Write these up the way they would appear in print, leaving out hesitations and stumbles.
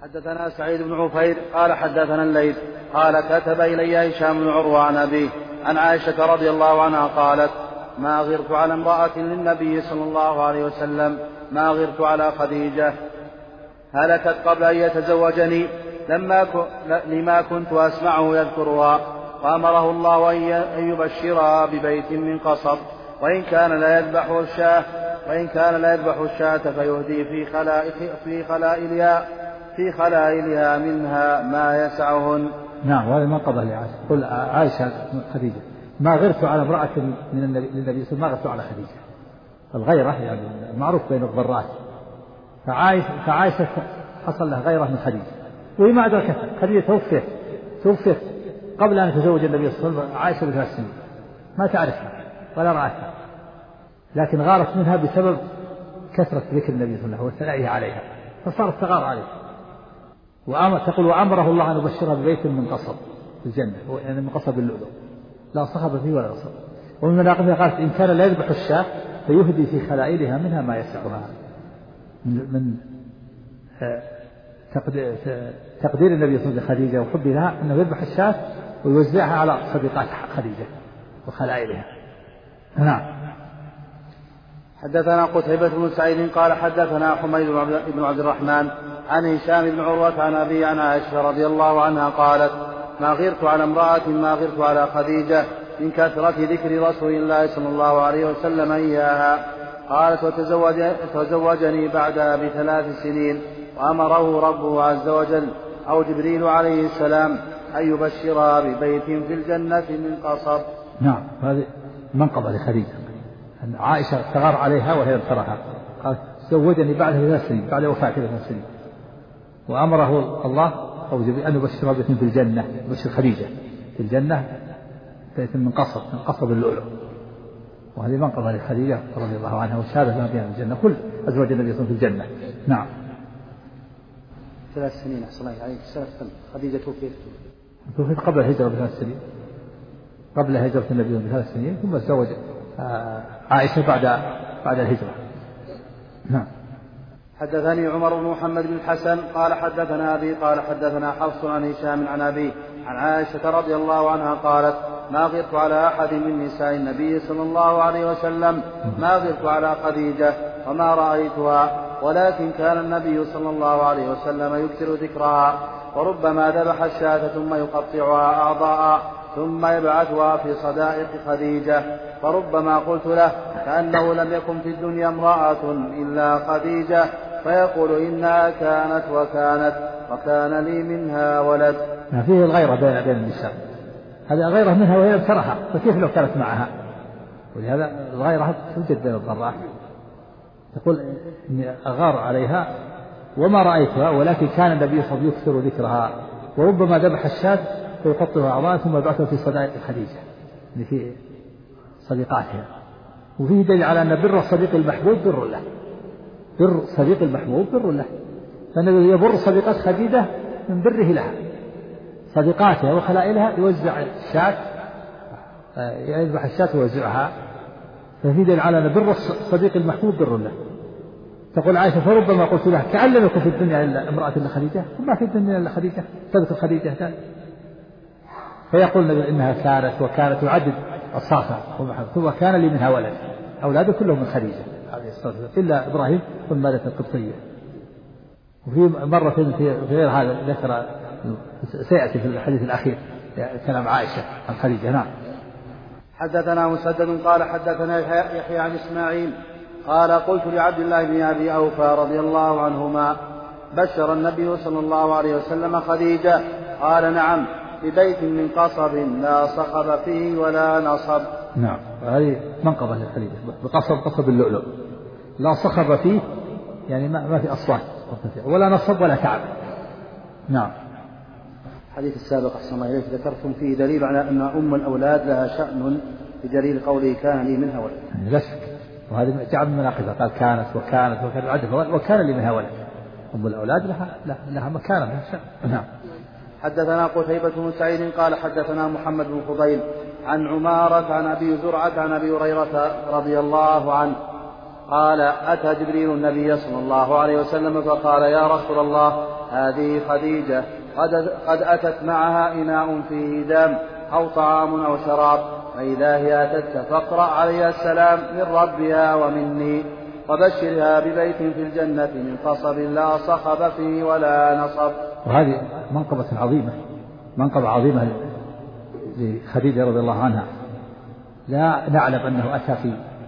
حدثنا سعيد بن عفير قال حدثنا الليث قال كتب إلي هشام بن عروة عن أبيه عن عائشة رضي الله عنها قالت ما غرت على امرأة للنبي صلى الله عليه وسلم ما غرت على خديجة هلكت قبل أن يتزوجني لما كنت أسمعه يذكرها، فأمره الله أن يبشرها ببيت من قصب، وإن كان لا يذبح الشاة فيهدي في خلائلها منها ما يسعهن. نعم، وهذا ما قضى لعائشة. قل عائشة خديجة ما غرت على امرأة من النبي صلى الله عليه وسلم ما غرت على خديجة. الغيرة يعني معروف بين الضرات، فعائشة حصل له غيرة من خديجة، وهي ما أدركتها. خديجة توفيت قبل أن يتزوج النبي صلى الله عليه وسلم عائشة ب3 سنين، ما تعرفها ولا رأتها، لكن غارت منها بسبب كثرة ذكر النبي صلى الله عليه وسلم والثناء عليها، فصارت تغار عليه. تقول وأمره الله أن يبشرها ببيت من قصب في الجنة، يعني من قصب اللؤلؤ لا صخب فيه ولا نصب. ومن مناقبها قالت إن كان لا يذبح الشاة فيهدي في خلائلها منها ما يسعها، من تقدير النبي صلى الله عليه وسلم لخديجة وحبه لها أنه يذبح الشاة ويوزعها على صديقات خديجة وخلائلها. نعم. حدثنا قتيبة بن سعيد قال حدثنا حميد بن عبد الرحمن عن هشام بن عروة عن أبي عن عائشة رضي الله عنها قالت ما غرت على امرأة ما غرت على خديجة من كثرة ذكر رسول الله صلى الله عليه وسلم إياها. قالت وتزوجني بعدها ب3 سنين، وأمره ربه عز وجل أو جبريل عليه السلام أن يبشرها ببيت في الجنة من قصب. نعم، هذه منقبة لخديجة. عائشة تغار عليها وهي ترها، قالت زوجني بعدها ب3 سنين، بعد وفاة 3 سنين، وأمره الله أو جبريل أن يبشرها ببيت في الجنة، يبشر خديجة في الجنة بيت من قصب اللؤلؤ. وهذه منقبة لخديجة رضي الله عنها وشهادة لها بها الجنة. كل أزواج النبي صلى الله عليه وسلم في الجنة. نعم. 3 سنين أحسن الله عليك. خديجة توفيت قبل الهجرة ب3 سنين، قبل هجرة النبي ب3 سنين، ثم تزوج عائشة بعد الهجرة. نعم. حدثني عمر بن محمد بن الحسن قال حدثنا أبي قال حدثنا حفص عن هشام عن أبي عن عائشة رضي الله عنها قالت ما غرت على أحد من نساء النبي صلى الله عليه وسلم ما غرت على خديجة وما رأيتها، ولكن كان النبي صلى الله عليه وسلم يكثر ذكرها، وربما ذبح الشاة ثم يقطعها أعضاء ثم يبعثها في صدائق خديجة، فربما قلت له كأنه لم يكن في الدنيا امرأة إلا خديجة، فيقول إنها كانت وكان لي منها ولد. فيه الغيرة بين النساء، هذه غيرة منها وهي ترها، فكيف لو كانت معها؟ ولهذا الغيرة توجد بين الضراء. تقول إني أغار عليها وما رأيتها، ولكن كان النبي صلى الله عليه وسلم يكثر ذكرها، وربما ذبح الشاة فيقطعها أعضاء ثم يبعثها في صدائق خديجة، في صديقاتها. وفيه دليل على أن بر الصديق المحبوب بر له، بر صديق المحبوب بر له، فالنبي يبر صديقات خديجة من بره لها، صديقاتها وخلائلها يوزع الشاة، يذبح الشاة ويوزعها، ففي دليل على أن بر الصديق المحبوب بر له. تقول عائشة فربما قلت لها كأن لم يكن في الدنيا إلا امرأة إلا خديجة، وما في الدنيا إلا خديجة، تذكر خديجة، فيقول إنها كانت يعدد الصافة ثم كان لي منها ولد، أولاده كلهم من خديجة عليه الصلاة والسلام إلا إبراهيم والمالة القبطية. وفي مرة في غير هذا ذكر سيأتي في الحديث الأخير كلام عائشة عن خديجة. نعم. حدثنا مسدد قال حدثنا يحيى عن إسماعيل قال قلت لعبد الله بن أبي أوفى رضي الله عنهما بشر النبي صلى الله عليه وسلم خديجة؟ قال نعم، ببيت من قصب لا صخب فيه ولا نصب. نعم، هذه منقبة لخديجة، قصب اللؤلؤ لا صخب فيه، يعني ما في أصوات ولا نصب ولا تعب. نعم. الحديث السابق أحسن الله إليك ذكرتم فيه دليل على أن أم الأولاد لها شأن بدليل قوله كان لي منها ولد. يعني لا شك، وهذه جعل من مناقبها، قال كانت وكان لي منها ولد. أم الأولاد لها مكانة لها شأن. نعم. حدثنا قتيبة بن سعيد قال حدثنا محمد بن فضيل عن عمارة عن أبي زرعة عن أبي هريرة رضي الله عنه قال أتى جبريل النبي صلى الله عليه وسلم فقال يا رسول الله هذه خديجة قد أتت معها إناء فيه دم أو طعام أو شراب، فإذا هي أتتك فاقرأ عليها السلام من ربها ومني، وبشرها ببيت في الجنة من قصب لا صخب فيه ولا نصب. وهذه منقبة عظيمة، منقبة عظيمة لخديجة رضي الله عنها، لا نعلم أنه أتى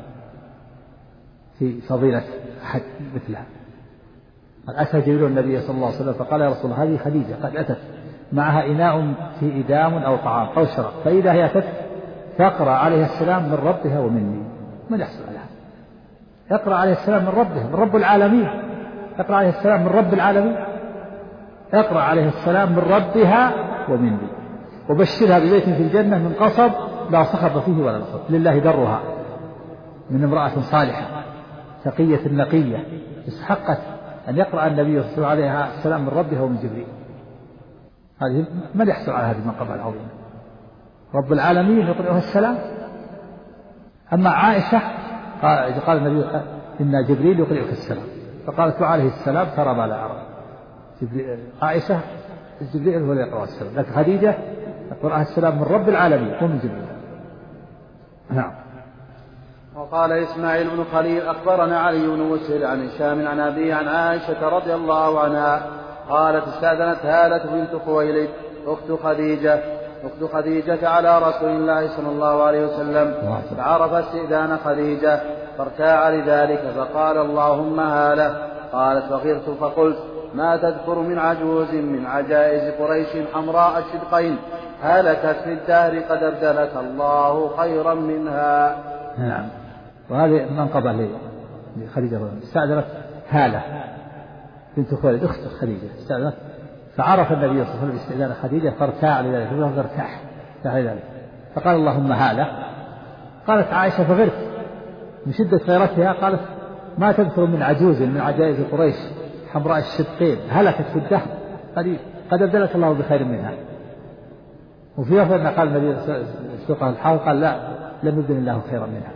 في فضيلة أحد مثلها. أتى جبريل النبي صلى الله عليه وسلم فقال يا رسول الله هذه خديجة قد أتت معها إناء في إدام أو طعام أو شراب، فإذا هي أتت فاقرأ عليها السلام من ربها ومني. من يحصل عليها؟ اقرأ عليها السلام من ربها، من رب العالمين. اقرأ عليها السلام من رب العالمين، اقرأ عليها السلام من ربها ومني، وبشرها ببيت في الجنة من قصب لا صخب فيه ولا نصب، لله درها، من امرأة صالحة تقية نقية استحقت أن يقرأ النبي صلى الله عليه السلام من ربها ومن جبريل. هذه من يحصل على هذه المنقبة العظيمة؟ رب العالمين يقرأها السلام. أما عائشة قال النبي إن جبريل يقرأك السلام، فقالت عليه السلام ترى ما لا أرى. عائشة جبريل هو اللي يقرأ السلام، لكن خديجة يقرأها السلام من رب العالمين ومن جبريل. نعم. وقال إسماعيل بن خليل أخبرنا علي بن مسهر عن هشام عن أبيه عن عائشة رضي الله عنها قالت استأذنت هالة بنت خويلد أخت خديجة على رسول الله صلى الله عليه وسلم، فعرف استئذان خديجة فارتاع لذلك، فقال اللهم هالة. قالت فغرت فقلت ما تذكر من عجوز من عجائز قريش حمراء الشدقين هلكت في الدهر قد أبدلك الله خيرا منها. نعم. وهذه منقبة لخديجة استأذنت هالة بنت خويلد أخت خديجة، استأذنت فعرف النبي صلى الله عليه وسلم باستئذان خديجة فارتاع لذلك، فارتاح لذلك، فقال اللهم هالة. قالت عائشة فغرت من شدة غيرتها، قالت ما تذكر من عجوز من عجائز قريش حمراء الشدقين هلكت في الدهر قد أبدلك الله بخير منها. وفي لفظ أن قال النبي سوقها الحال قال لا لم يبدل الله خيرا منها.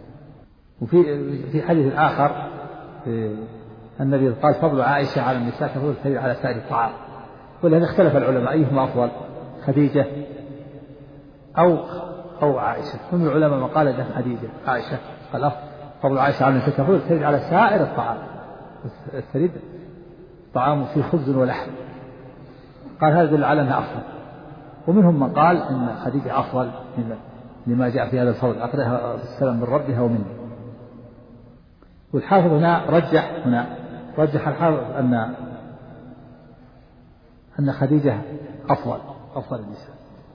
وفي حديث آخر النبي قال فضل عائشة على النساء كفضل الثريد على سائر الطعام، ولهذا اختلف العلماء أيهما أفضل خديجة أو عائشة. هم العلماء من قال ده خديجة، عائشة قال فضل عائشة على النساء كفضل الثريد على سائر الطعام، الثريد طعام فيه خبز ولحم، قال هذا يدل على أنها أفضل. ومنهم من قال إن خديجة أفضل لما جاء في هذا الفضل، أقرأها السلام من ربها ومنه. والحافظ هنا رجح الحافظ أن خديجة أفضل النساء.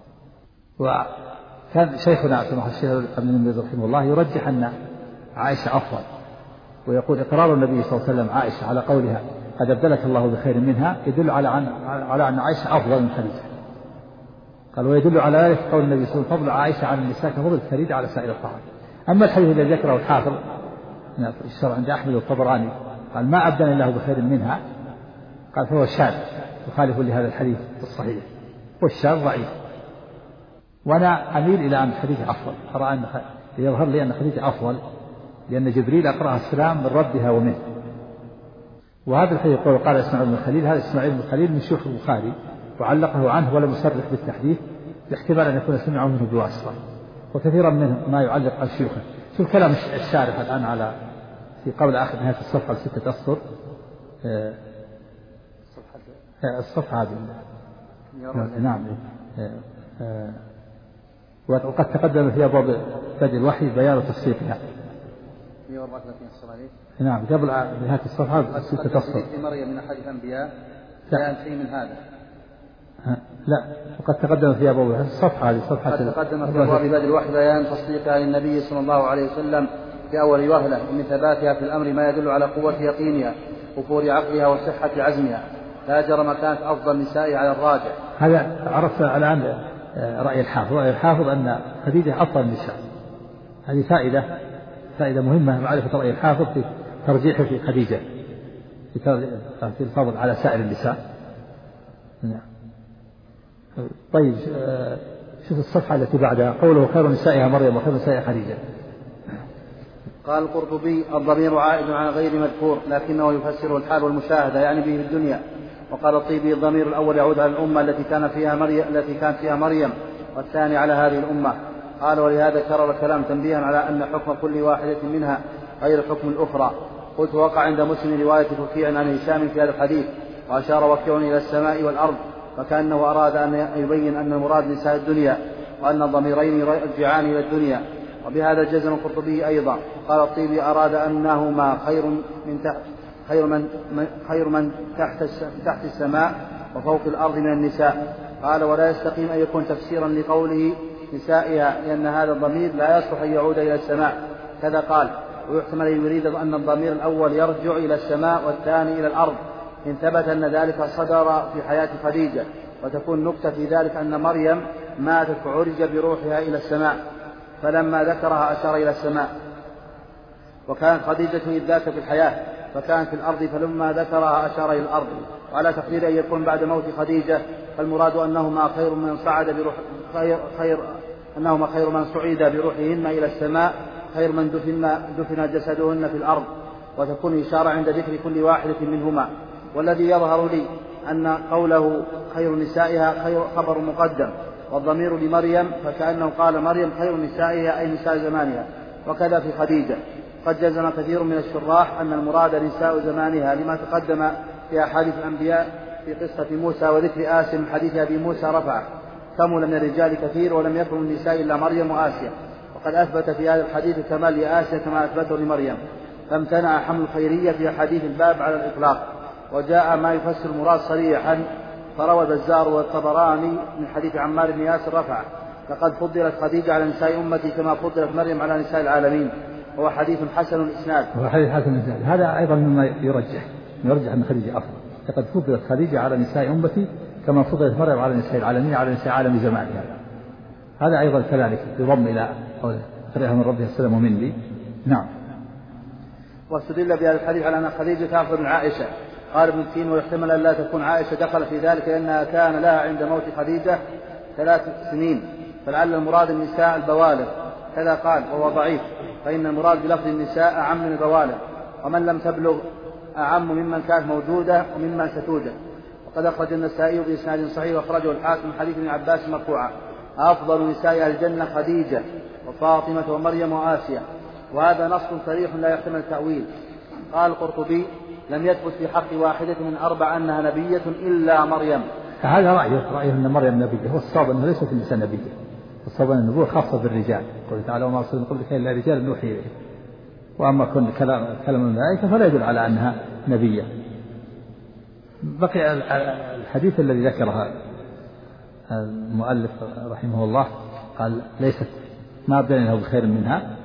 وكان شيخنا سمح الشيخ ابن رحمه الله يرجح أن عائشة أفضل، ويقول إقرار النبي صلى الله عليه وسلم عائشة على قولها قد أبدلك الله بخير منها يدل على أن عائشة أفضل من خديجة. قال ويدل على ذلك قول النبي صلى الله عليه وسلم فضل عائشة عن النساء كفضل الثريد على سائر الطعام. أما الحديث الذي ذكره الحافظ الشرع عند أحمد والطبراني قال ما أبدل الله بخير منها، قال فهو شاذ يخالف لهذا الحديث الصحيح، والشاذ ضعيف. وأنا أميل إلى أن خديجة أفضل، أرى أن يظهر لي أن خديجة أفضل لأن جبريل أقرأها السلام من ربها ومنه. وهذا الحديث قال إسماعيل بن خليل، هذا إسماعيل بن خليل من شيوخ البخاري وعلقه عنه ولم يصرح بالتحديث باحتمال أن يكون سمعه منه بواسطة، وكثيرا منه ما يعلق عن شيوخه. شوف كلام الشارح الآن على في قول آخر نهاية الصفحة 6 أسطر، الصفحة هذه نعم. وقد تقدم في أبواب بدء الوحي بيان تفسيرها. نعم قبل نهاية الصفحة 6 أسطر. في مريم من أحد الأنبياء بيان شيء من هذا. لا وقد تقدم في أبواب الصفحة هذه صفحة قد تقدم في أبواب بدء الوحي بيان تصديقها للنبي صلى الله عليه وسلم في أول وهلة من ثباتها في الأمر ما يدل على قوة يقينها وفور عقلها وصحة عزمها، لا جرم كانت أفضل نسائها على الراجح. هذا عرفت الآن رأي الحافظ أن خديجة أفضل النساء. هذه فائدة مهمة معرفة رأي الحافظ في ترجيحه في خديجة في الفضل على سائر النساء. نعم. طيب شوف الصفحة التي بعدها قوله خير نسائها مريم وخير نسائها خديجة. قال القرطبي الضمير عائد على غير مذكور لكنه يفسر الحال والمشاهدة يعني به في الدنيا، وقال الطيبي الضمير الأول يعود على الأمة التي كانت فيها مريم، والثاني على هذه الأمة. قال ولهذا كرر الكلام تنبيها على أن حكم كل واحدة منها غير حكم الأخرى. قلت وقع عند مسلم رواية وكيع عن هشام في هذا الحديث، وأشار وكيع إلى السماء والأرض، فكأنه أراد أن يبين أن المراد نساء الدنيا، وأن الضميرين يرجعان إلى الدنيا. وبهذا جزم القرطبي أيضا. قال الطيبي أراد أنهما خير من تحت السماء وفوق الأرض من النساء. قال ولا يستقيم أن يكون تفسيرا لقوله نسائها، لأن هذا الضمير لا يصلح أن يعود إلى السماء. كذا قال ويحتمل أن يريد أن الضمير الأول يرجع إلى السماء والثاني إلى الأرض، إن ثبت أن ذلك صدر في حياة خديجة، وتكون نكتة في ذلك أن مريم ماتت فعرج بروحها إلى السماء، فلما ذكرها أشار إلى السماء، وكانت خديجة إذ ذاك في الحياة فكانت في الأرض، فلما ذكرها أشار إلى الأرض. وعلى تقدير أن يكون بعد موت خديجة، فالمراد أنهما خير من صعد بروحهن إلى السماء، خير من دفن جسدهن في الأرض، وتكون إشارة عند ذكر كل واحدة منهما. والذي يظهر لي أن قوله خير نسائها خبر مقدم، والضمير لمريم، فكأنه قال مريم خير نسائها أي نساء زمانها، وكذا في خديجة. قد جزم كثير من الشراح أن المراد نساء زمانها، لما تقدم في أحاديث الأنبياء في قصة موسى وذكر آسيا من حديث أبي موسى رفعه، كمل من الرجال كثير ولم يكن من النساء إلا مريم وآسيا، وقد أثبت في هذا الحديث كمال لآسيا كما أثبته لمريم، فامتنع حمل الخيرية في حديث الباب على الإطلاق. وجاء ما يفسر المراد صريحا، فروى البزار والطبراني من حديث عمار بن ياسر رفعه: لقد فضلت خديجة على نساء أمتي كما فضلت مريم على نساء العالمين، وهو حديث حسن الإسناد. هذا أيضا مما يرجح أن خديجة أفضل. لقد فضلت خديجة على نساء أمتي كما فضلت مريم على نساء العالمين على نساء عالم زمانها. هذا أيضا كذلك يضم إلى قوله خيرها من ربها السلام ومني. نعم. واستدل بهذا الحديث على أن خديجة أفضل من عائشة. قال ابن سيرين ويحتمل أن لا تكون عائشة دخل في ذلك، لأنها كان لها عند موت خديجة 3 سنين، فلعل المراد النساء البوالغ. كذا قال وهو ضعيف، فإن المراد بلفظ النساء أعم من البوالغ، ومن لم تبلغ أعم ممن كانت موجودة وممن ستوجد. وقد أخرج النسائي بإسناد صحيح وأخرجه الحاكم من حديث ابن عباس مرفوعا: أفضل نساء الجنة خديجة وفاطمة ومريم وآسيا. وهذا نص صريح لا يحتمل التأويل. قال القرطبي: لم يثبت في حق واحدة من 4 أنها نبية إلا مريم. هذا رأيه أن مريم نبية، والصواب أنه ليست النساء نبية، الصواب أن النبوة خاصة بالرجال، قوله تعالى: وما أرسلنا من قبلك إلا رجال نوحي إليه. وأما كل كلام الملائكة فلا يدل على أنها نبية. بقي الحديث الذي ذكره المؤلف رحمه الله، قال ليست ما أبدأ له بخير منها،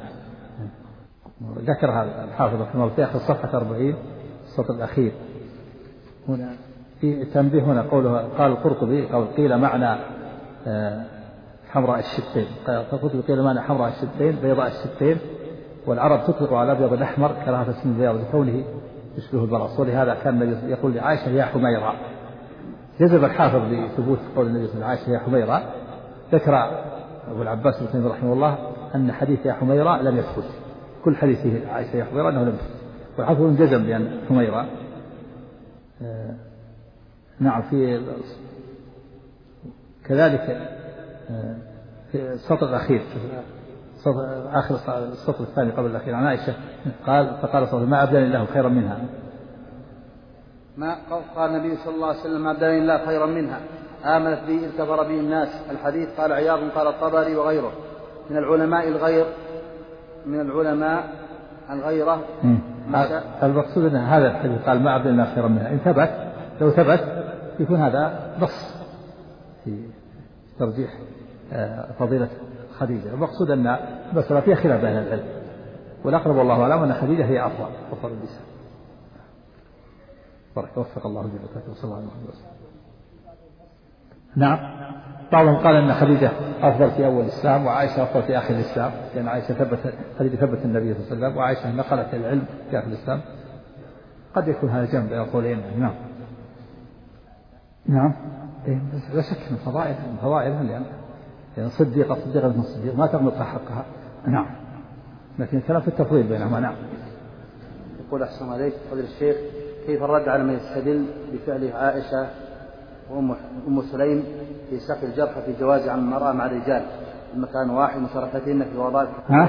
ذكرها الحافظ رحمه الله في آخر صفحة 40 السطر الأخير. هنا في تنبيه، هنا قوله قال القرطبي قيل معنى حمراء الشدين، فالقرطبي قيل معنى حمراء الشدين بيضاء الشدين، والعرب تطلق على الأبيض الأحمر كراهة اسم البياض لكونه يشبه البرص، ولهذا كان النبي يقول لعائشة: يا حميرة. جذب الحافظ لثبوت قول النبي صلى الله عليه وسلم: يا حميرة. ذكر أبو العباس بن تيمية رحمه الله أن حديث يا حميرة لم يثبت، كل حديثه عائشة يا حميرة أنه لم يثبت، والحافظ جزم بأن حميرة. نعم. في كذلك في السطر الأخير، آخر السطر الثاني قبل الأخير، عن عائشة فقال صلى الله عليه وسلم: ما أبدلني الله خيرا منها. ما قال النبي صلى الله عليه وسلم: ما أبدلني الله خيرا منها، آمنت به إذ كفر به الناس. الحديث قال عياض، قال الطبري وغيره من العلماء الغيرة. المقصود أن هذا الحديث قال: ما أبدلني الله خيرا منها، إن ثبت، لو ثبت يكون هذا نص في ترجيح فضيلة خديجة. المقصود أن المسألة فيها خلاف بين العلم، والأقرب والله أعلم أن خديجة هي أفضل النساء. بارك وفق الله جل وصلى الله عليه وسلم. نعم. بعضهم قال أن خديجة أفضل في أول الإسلام وعائشة أفضل في آخر الإسلام، لأن خديجة ثبت النبي صلى الله عليه وسلم، وعائشة نقلت العلم في آخر الإسلام. قد يكون هذا جنب بين القولين. نعم. لا شك من فضائلها، لأن صديقة من الصديق ما تغلق حقها. نعم. لكن الكلام في التفضيل بينهما. نعم. يقول: أحسن عليك فضل الشيخ، كيف الرد على من يستدل بفعل عائشة وأم سليم في سقي الجرح في جواز عن المرأة مع الرجال المكان واحد مشاركتهن في وظائف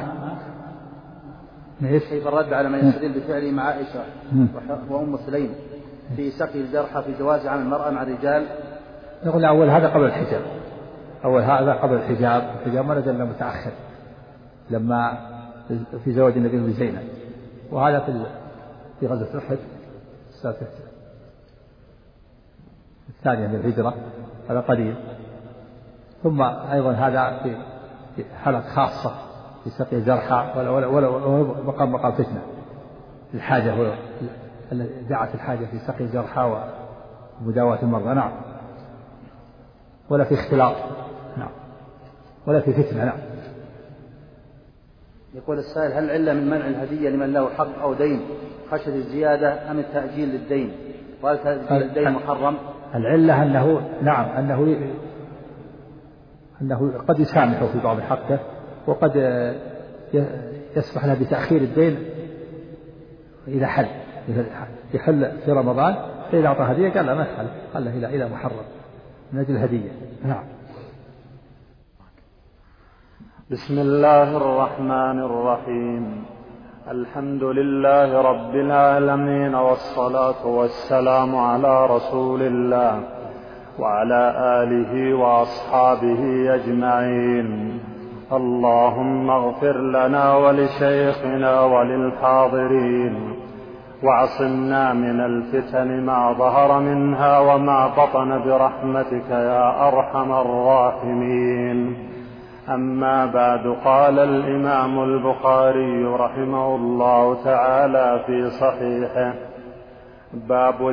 كيف الرد على من يستدل بفعل مع عائشة وأم سليم في سقي الجرح في جواز عن المرأة مع الرجال؟ نقول أول هذا قبل الحجاب، أول هذا قبل الحجاب ما نزل متأخر لما في زواج النبي بزينب، وهذا في غزوة أحد السنة الثانية من الهجرة، هذا قليل. ثم أيضا هذا في حالة خاصة في سقي الجرحى ولا مقام فتنة الحاجة التي دعت الحاجة في سقي الجرحى ومداواة المرضى. نعم. ولا في اختلاط. نعم. ولا في فتنة. نعم. يقول السائل: هل العلة من منع الهدية لمن له حق أو دين خشية الزيادة أم التأجيل للدين؟ وهل تأجيل الدين محرم؟ العلة أنه نعم أنه قد يسامحه في بعض حقه، وقد يسمح له بتأخير الدين إذا يحل في رمضان، فإذا أعطى هدية قال لا ما يفعل، قال له إلى محرم من أجل الهدية. نعم. بسم الله الرحمن الرحيم. الحمد لله رب العالمين، والصلاة والسلام على رسول الله وعلى آله وأصحابه أجمعين. اللهم اغفر لنا ولشيخنا وللحاضرين، واعصمنا من الفتن ما ظهر منها وما بطن برحمتك يا أرحم الراحمين. أما بعد، قال الإمام البخاري رحمه الله تعالى في صحيحه: باب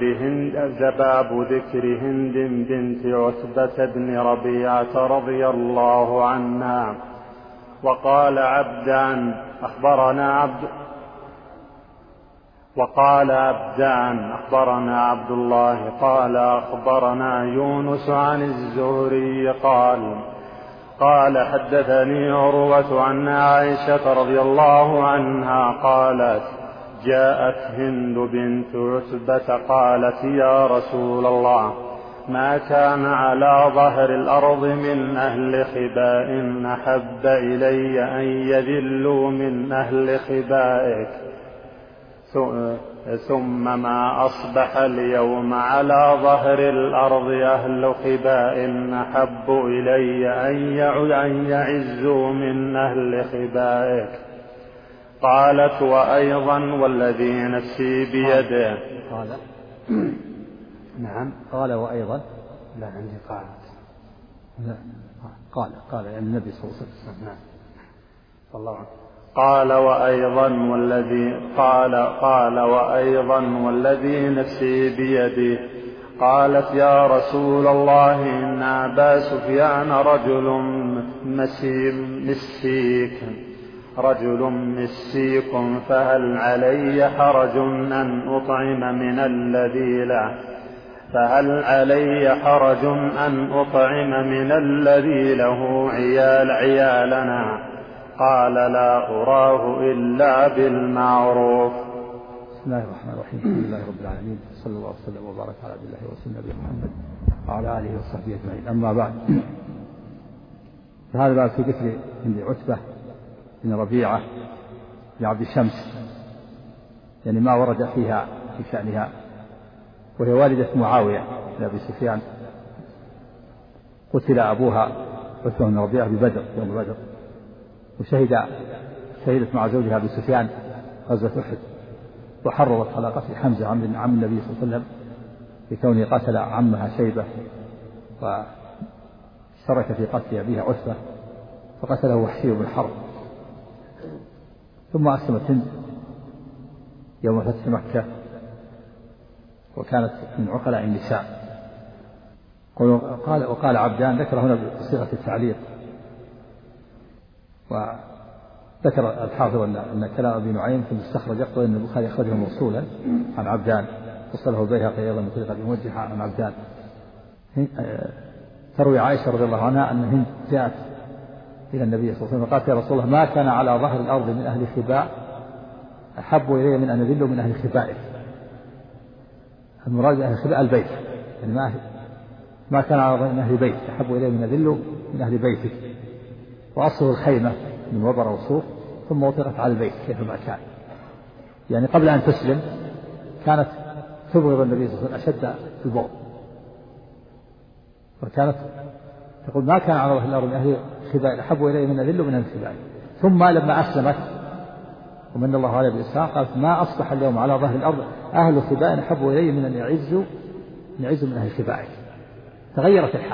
ذكر هند بنت عتبة بن ربيعة رضي الله عنها. وقال عبدان أخبرنا عبد الله قال أخبرنا يونس عن الزهري قال حدثني عروة عن عائشة رضي الله عنها قالت: جاءت هند بنت عتبة قالت: يا رسول الله، ما كان على ظهر الأرض من أهل خباء أحب إلي أن يذلوا من أهل خبائك، ثم ما أصبح اليوم على ظهر الأرض أهل خباء أحب إلي أن يعزوا من أهل خبائك. قالت: وأيضا والذي نفسي بيده. نعم. قال: وأيضا. لا عندي قال يعني النبي صلى الله عليه وسلم. نعم. الله عنه. قال: وأيضا والذي نفسي بيده. قالت: يا رسول الله، إن أبا سفيان رجل مسيك، فهل علي حرج أن أطعم من الذي له عيالنا؟ قال: لا أراه إلا بالمعروف. بسم الله الرحمن الرحيم. الحمد لله رب العالمين، صلى الله وسلم وبارك على عبد الله ورسوله نبينا محمد وعلى آله وصحبه أجمعين. أما بعد، فهذا باب في ذكر هند عتبة بن ربيعة بن عبد الشمس، يعني ما ورد فيها في شأنها، وهي والدة معاوية بن أبي سفيان. قتل أبوها عتبة بن ربيعة ببدر، يوم بدر، وشهدت مع زوجها أبي سفيان غزوة أحد، وحرضت على قتل حمزة عم النبي صلى الله عليه وسلم بكونه قتل عمها شيبة، واشترك في قتل أبيها عتبة، فقتله وحشي بن حرب. ثم أسلمت هند يوم فتح مكة، وكانت من عقلاء النساء. وقال عبدان، ذكر هنا بصيغة التعليق، وذكر الحافظ أن كلام أبي نعيم في المستخرج يقول أن البخاري أخرجه موصولا عن عبدان، وصله البيهقي أيضا من طريق أبي موجه عن عبدان. تروي عائشة رضي الله عنها أن هند جاءت إلى النبي صلى الله عليه وسلم فقالت: يا رسول الله، ما كان على ظهر الأرض من أهل خباء أحب إلي من أن أذل من أهل خبائك. المراد أهل الخباء البيت، يعني ما كان على من أهل بيت أحب إليه من ذله من أهل بيتك. وأصله الخيمة من وبر وصوف ثم وطئت على البيت كيفما كان. يعني قبل أن تسلم كانت تبغض النبي صلى الله عليه وسلم أشد البغض، وكانت تقول ما كان على الأرض من أهل الخباء أحب إليه من ذله من أهل الخباء. ثم لما أسلمت ومن الله عليه بالإسلام قالت ما أصبح اليوم على ظهر الأرض أهل خباء أحب إلي من أن يعزوا من أهل خبائك. تغيرت الحال،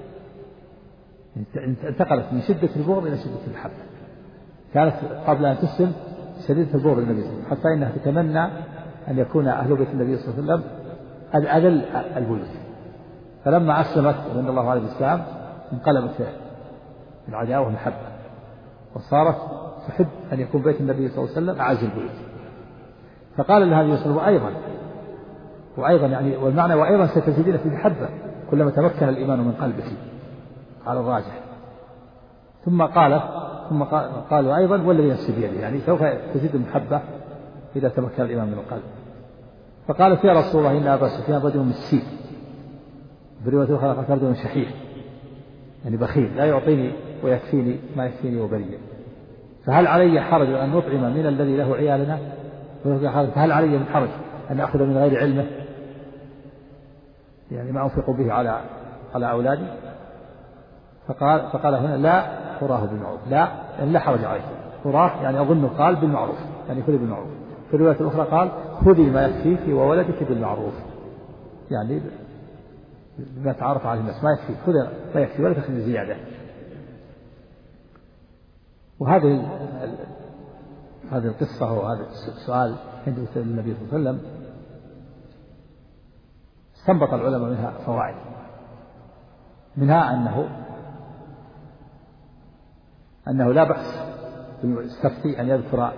انتقلت من شدة البغض إلى شدة المحبة. كانت قبل أن تسلم شديدة البغض للنبي صلى الله عليه وسلم حتى إنها تتمنى أن يكون أهل بيت النبي صلى الله عليه وسلم أذل البيوت. فلما أسلمت ومن الله عليه بالإسلام انقلبت العداوة والمحبة، وصارت تحب أن يكون بيت النبي صلى الله عليه وسلم أعز البيوت. فقال لها النبي صلى الله عليه وسلم وأيضا يعني والمعنى وأيضا ستزيدين في المحبة كلما تمكن الإيمان من قلبك على الراجح. ثم قال أيضا والذي نفسي بيده، يعني سوف تزيد المحبة إذا تمكن الإيمان من القلب. فقالت يا رسول الله إن أبا سفيان رجل مسكين، في رواية أخرى قال رجل شحيح يعني بخيل لا يعطيني ويكفيني ما يكفيني وبريا، فهل علي حرج أن نطعم من الذي له عيالنا؟ فهل علي من حرج أن أخذ من غير علمه يعني ما أنفق به على أولادي؟ فقال هنا لا أراه بالمعروف، لا حرج عليه. أراه يعني أظن قال بالمعروف يعني خذي بالمعروف. في الرواية الأخرى قال خذي ما يكفيك وولدك بالمعروف، يعني بما تعرف عليه الناس ما يكفي، خذ ما يكفي ولا تخذ زيادة. وهذه القصة وهذا السؤال عند النبي صلى الله عليه وسلم استنبط العلماء منها فوائد، منها أنه لا بأس بالمستفتي أن يذكر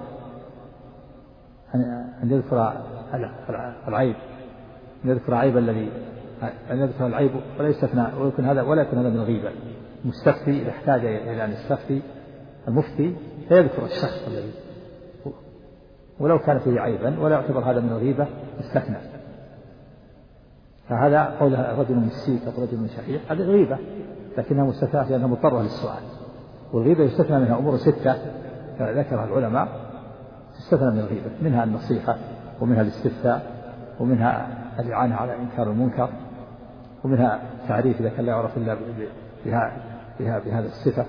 العيب، أن يذكر عيب الذي أن يذكر العيب ولا يستثنى ويكون هذا ولا يكون هذا من الغيبة. المستفتي إذا احتاج إلى أن يستفتي المفتي فيذكر الشخص الذي ولو كان فيه عيبا ولا يعتبر هذا من الغيبة يستثنى. فهذا قول رجل مسيك أو رجل شحيح هذه غيبة لكنها مستثنى لأنها مضطرة للسؤال، والغيبة يستثنى منها أمور 6 ذكرها العلماء تستثنى من الغيبة، منها النصيحة ومنها الاستفتاء ومنها الإعانة على إنكار المنكر ومنها تعريف إذا كان لا يعرف إلا بهذا الصفة،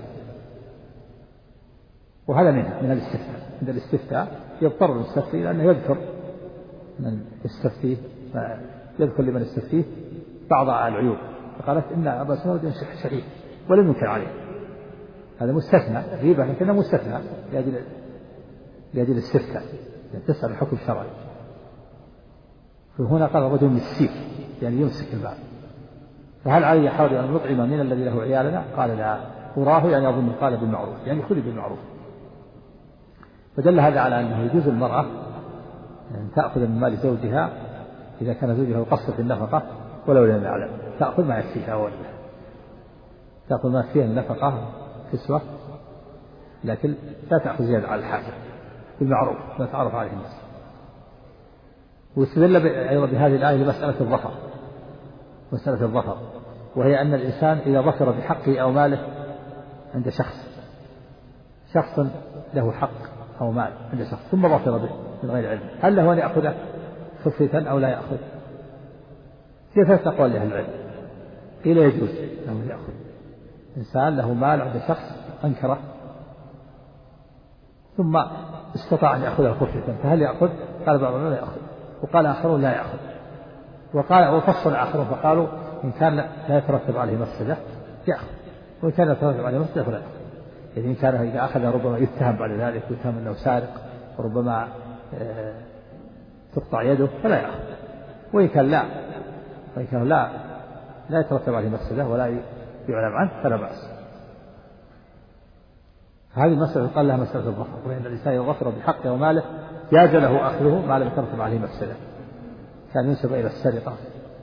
وهذا منها الاستفتاء. عند الاستفتاء يضطر المستفتي إلى أنه يذكر من يستفتيه يذكر لمن يستفتيه بعض العيوب، فقالت إن أبا سفيان رجل شحيح ولم ينكر عليه، هذا مستثنى غيبة لكنه مستثنى لأجل الاستفتاء تسأل الحكم الشرعي. فهنا قال رجل مسيك يعني يمسك المال، فهل علي حرج أن نطعم من الذي له عيالنا؟ قال لا أراه يعني أظن قال بالمعروف يعني خذي بالمعروف. فدل هذا على أنه يجوز المرأة أن تأخذ من مال زوجها إذا كان زوجها يقصر في النفقة ولو لم يعلم، تأخذ ما يكفيها وولدها، تأخذ ما يكفيها النفقة كسوة لكن لا تأخذ زيادة على الحاجة بالمعروف ما تعرف عليه الناس. واستدل أيضا بهذه الآية لمسألة الظفر، وهي أن الإنسان إذا ظفر بحقه أو ماله عند شخص له حق أو مال عند شخص ثم ظفر به من غير علم، هل له أن يأخذه خفية أو لا يأخذ؟ في 3 أقوال لأهل العلم. قيل يجوز له أن يأخذ، إنسان له مال عند شخص أنكره ثم استطاع أن يأخذه خفية فهل يأخذ؟ قال بعض العلماء لا يأخذ، وقال آخرون لا يأخذ، وفصل آخرون فقالوا إن كان لا يترتب عليه مفسدة يأخذ، وإن كان يترتب عليه مفسدة فلا يأخذ. يعني إن كان إذا أخذ ربما يتهم بعد ذلك ويتهم أنه سارق وربما تقطع يده فلا يأخذ، وإن كان لا يترتب عليه مفسدة ولا يعلم عنه فلا بأس. هذه المسألة قال لها مسألة الظفر، وإن الإنسان يظفر بحقه وماله جاز له أخذه ما لم يترتب عليه مفسدة. كان ينسب إلى السرقة،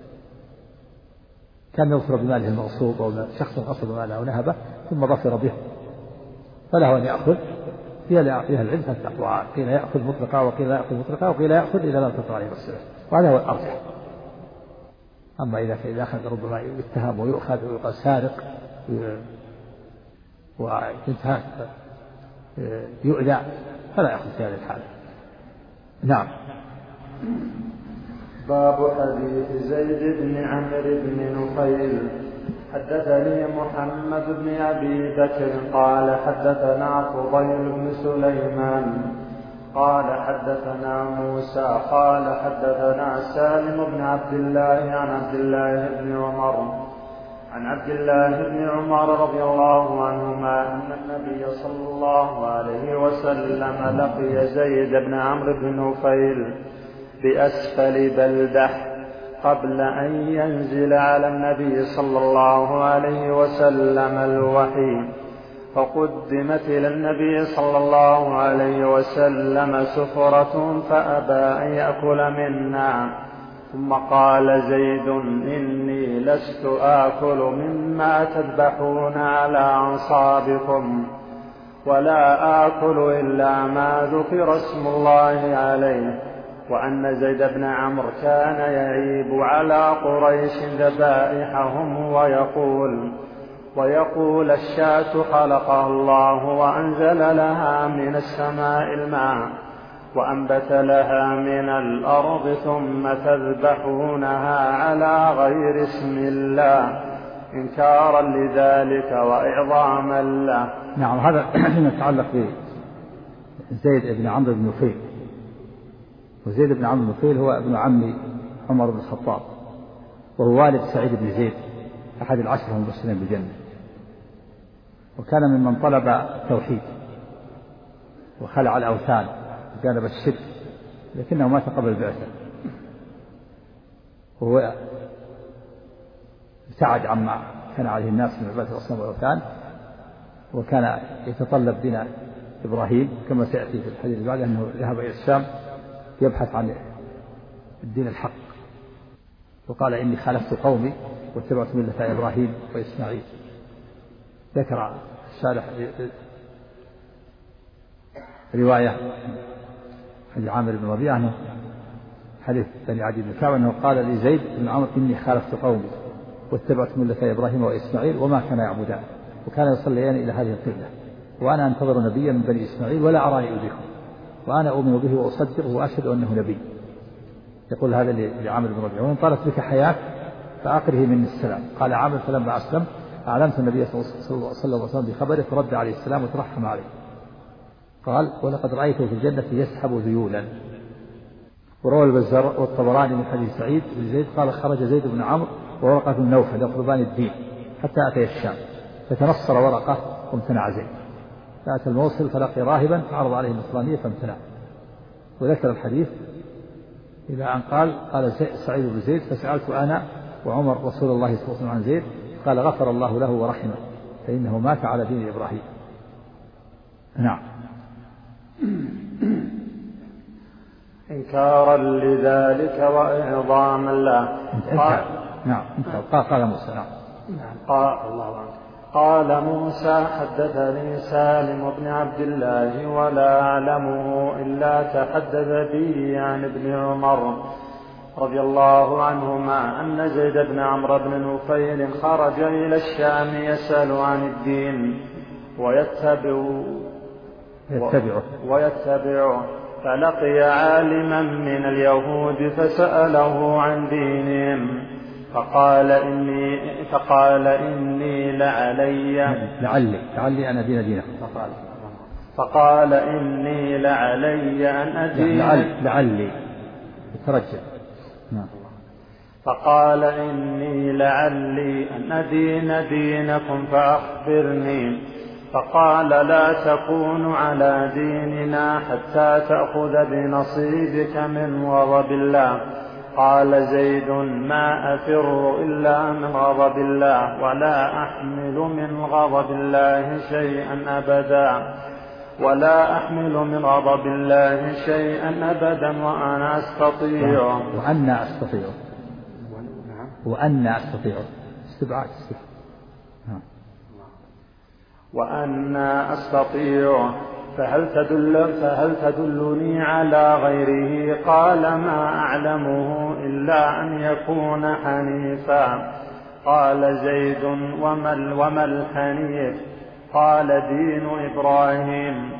كان يظفر بماله المغصوب أو شخص غصب ماله أو نهبه ثم ظفر به فله أن يأخذ. فيها العلم 3 أقوال، قيل يأخذ مطلقا وقيل لا يأخذ مطلقا وقيل يأخذ إذا لم ترتب عليه مفسدة، وهذا هو الأرجح. أما إذا أخذ ربما يتهم ويؤخذ ويقال سارق وينتهك يؤذى فلا يأخذ في هذه الحالة. نعم. باب حديث زيد بن عمرو بن نفيل. حدثني محمد بن أبي بكر قال حدثنا فضيل بن سليمان قال حدثنا موسى قال حدثنا سالم بن عبد الله عن عبد الله بن عمر رضي الله عنهما أن النبي صلى الله عليه وسلم لقي زيد بن عمرو بن نفيل بأسفل بلدة قبل أن ينزل على النبي صلى الله عليه وسلم الوحي، فقدمت إلى النبي صلى الله عليه وسلم سفرة فأبى أن يأكل منا، ثم قال زيد: إني لست آكل مما تذبحون على أنصابكم، ولا آكل إلا ما ذكر اسم الله عليه. وأن زيد بن عمرو كان يعيب على قريش ذبائحهم ويقول الشاة خلقها الله وأنزل لها من السماء الماء وأنبت لها من الأرض ثم تذبحونها على غير اسم الله إنكارا لذلك وإعظاما له. نعم. هذا فيما يتعلق بزيد بن عمرو بن نفيل. وزيد بن عمرو بن نفيل هو ابن عم عمر بن الخطاب، وهو والد سعيد بن زيد أحد العشرة المبشرين بالجنة، وكان ممن طلب التوحيد وخلع الأوثان وجانب الشرك، لكنه مات قبل البعثة، وهو ابتعد عما كان عليه الناس من عبادة الأصنام والأوثان، وكان يتطلب دين إبراهيم كما سيأتي في الحديث بعد أنه ذهب إلى الشام يبحث عن الدين الحق، وقال: إني خالفت قومي واتبعت ملة إبراهيم وإسماعيل. ذكر الشارح رواية عن عامر بن ربيعة أنه حديث بني عدي بن كعب أنه قال لزيد بن عمرو: إني خالفت قومي واتبعت ملة إبراهيم وإسماعيل وما كان يعبدان، وكان يصليان إلى هذه القبلة، وأنا أنتظر نبيا من بني إسماعيل ولا أراني أدركه، وأنا أؤمن به وأصدقه وأشهد أنه نبي. يقول هذا لعامر بن ربيعة: وإن طالت بك حياة فأقره مني السلام. قال عامر: فلما أسلم أعلمت النبي صلى الله عليه وسلم بخبره فرد عليه السلام وترحم عليه. قال: ولقد رأيته في الجنة يسحب ذيولا. وروى البزار والطبراني من حديث سعيد بن زيد قال: خرج زيد بن عمرو وورقة بن نوفل يطلبان الدين حتى أتي الشام، فتنصر ورقة وامتنع زيد، فأتى الموصل فلقي راهبا فعرض عليه النصرانية فامتنع. وذكر الحديث إلى أن قال سعيد بن زيد: فسألت أنا وعمر رسول الله صلى الله عليه وسلم عن زيد، قال: غفر الله له ورحمه فإنه مات على دين إبراهيم. نعم. إنكارا لذلك وإعظاما له. نعم. قال موسى. قال موسى: حدثني سالم بن عبد الله ولا أعلمه إلا تحدث به عن ابن عمر رضي الله عنهما أن زيد بن عمرو بن نفيل خرج إلى الشام يسأل عن الدين ويتبعه، فلقي عالما من اليهود فسأله عن دينهم، فقال إني لعلي أن أدين دينكم. فقال إني لعلي أن أدين لعلي يترجل. فقال إني لعلي أن أدين دينكم فأخبرني. فقال: لا تكون على ديننا حتى تأخذ بنصيبك من غضب الله. قال زيد: ما أفر إلا من غضب الله، ولا أحمل من غضب الله شيئا أبدا وأنا أستطيع استبعاد وأنا أستطيع. فهل تدلني على غيره؟ قال ما أعلمه إلا أن يكون حنيفا. قال زيد وما الحنيف؟ قال دين إبراهيم،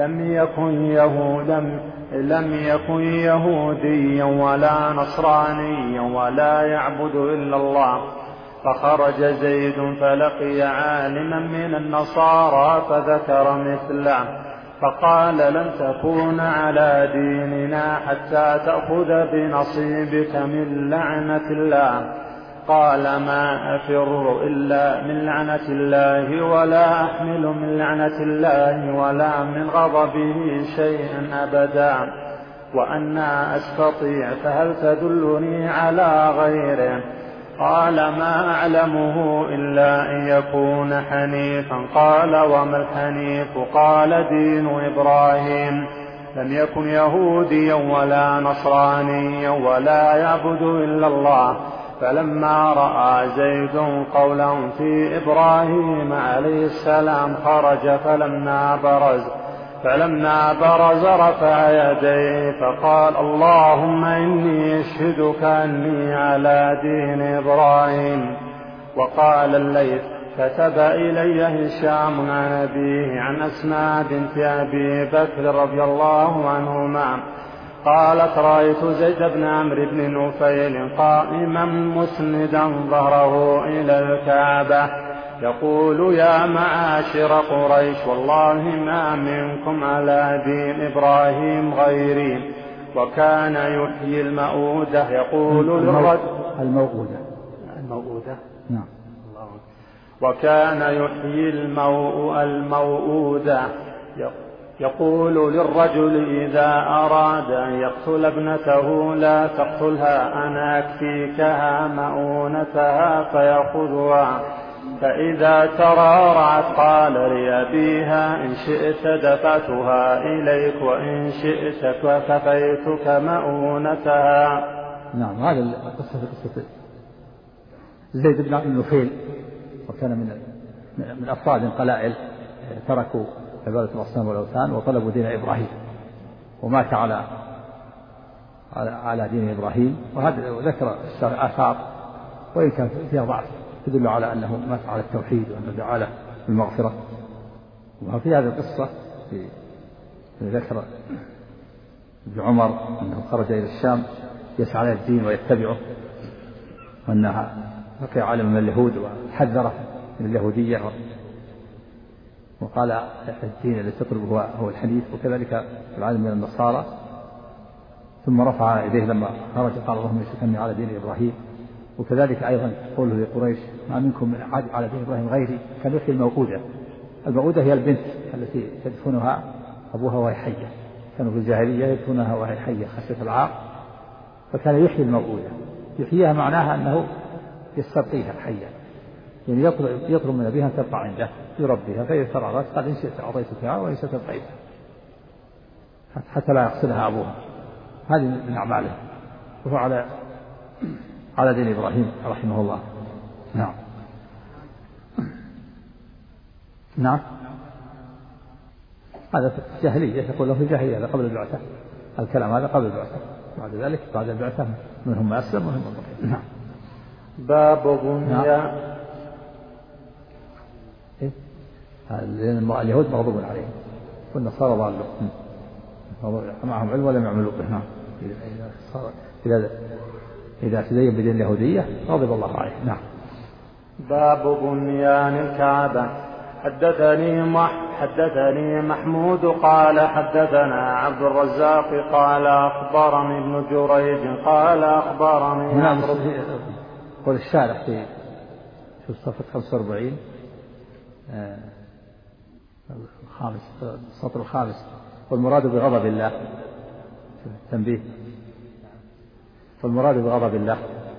لم يكن يهوديا ولا نصرانيا ولا يعبد إلا الله. فخرج زيد فلقي عالما من النصارى فذكر مثله، فقال لن تكون على ديننا حتى تأخذ بنصيبك من لعنة الله. قال ما أفر إلا من لعنة الله ولا أحمل من لعنة الله ولا من غضبه شيئا أبدا، وأنا أستطيع، فهل تدلني على غيره؟ قال ما أعلمه إلا أن يكون حنيفا. قال وما الحنيف؟ قال دين إبراهيم، لم يكن يهوديا ولا نصرانيا ولا يعبد إلا الله. فلما رأى زيد قولهم في إبراهيم عليه السلام خرج، فلما برز رفع يديه فقال اللهم إني أشهدك أني على دين إبراهيم. وقال الليث كتب إلي هشام عن أبيه عن أسماء بنت أبي بكر رضي الله عنهما قالت رأيت زيد بن عمرو بن نفيل قائما مسندا ظهره إلى الكعبة يقول يا معاشر قريش والله ما منكم على دين إبراهيم غيري. وكان يحيي الموءودة يقول للرجل الموءودة نعم. وكان يحيي الموءودة يقول للرجل إذا أراد أن يقتل ابنته لا تقتلها أنا أكفيكها مؤونتها فيأخذها، فإذا ترارعت قال لأبيها إن شئت دفعتها إليك وإن شئت كفيتك مؤونتها. نعم. هذا قصة زيد بن عمرو نفيل، وكان من أفراد قلائل تركوا عبادة الأصنام والأوثان وطلبوا دين إبراهيم، ومات على دين إبراهيم. وهذا ذكر آثار وإن كان فيها ضعف تدل على أنه مات على التوحيد وأنه دعا له بالمغفرة. وفي هذه القصة في ذكر ابن عمر أنه خرج إلى الشام يسعى على الدين ويتبعه، وأنها لقي عالم من اليهود وحذره من اليهودية وقال الدين الذي تطلبه هو الحنيف، وكذلك العالم من النصارى. ثم رفع يديه لما خرج قال اللهم اشهدني على دين إبراهيم. وكذلك أيضا قوله لقريش ما منكم من أحد على دين إبراهيم غيري. كان يحيي الموءودة. الموءودة هي البنت التي يدفنها أبوها وهي حية، كانوا في الجاهلية يدفنها وهي حية خشية العار، فكان يحيي الموءودة. يحييها معناها أنه يسترقيها حية، يعني يطلب من أبيها أن تبقى عنده يربيها، فإذا فرغت قال إن شئت أعطيتها وإن شئت أبقيتها، حتى لا يقصدها أبوها. هذه من أعماله، وهو على دين إبراهيم رحمه الله. نعم. نعم. هذا في الجاهلية، يقول له في الجاهلية هذا قبل البعثة، الكلام هذا قبل البعثة، بعد ذلك بعد البعثة منهم ما أسلم ومنهم ما بقي. نعم. باب بنيان. لأن اليهود مغضوب عليهم والنصارى ضالوا معهم علم ولم يعملوا به. نعم. إذا تدين بدين اليهودية غضب الله عليه. نعم. باب بنيان الكعبة. حدثني محمود قال حدثنا عبد الرزاق قال أخبرني ابن جريج قال أخبرني عمرو قول الشارح في الصفحة 45 السطر الخامس والمراد بغضب الله تنبيه. والمراد بغضب الله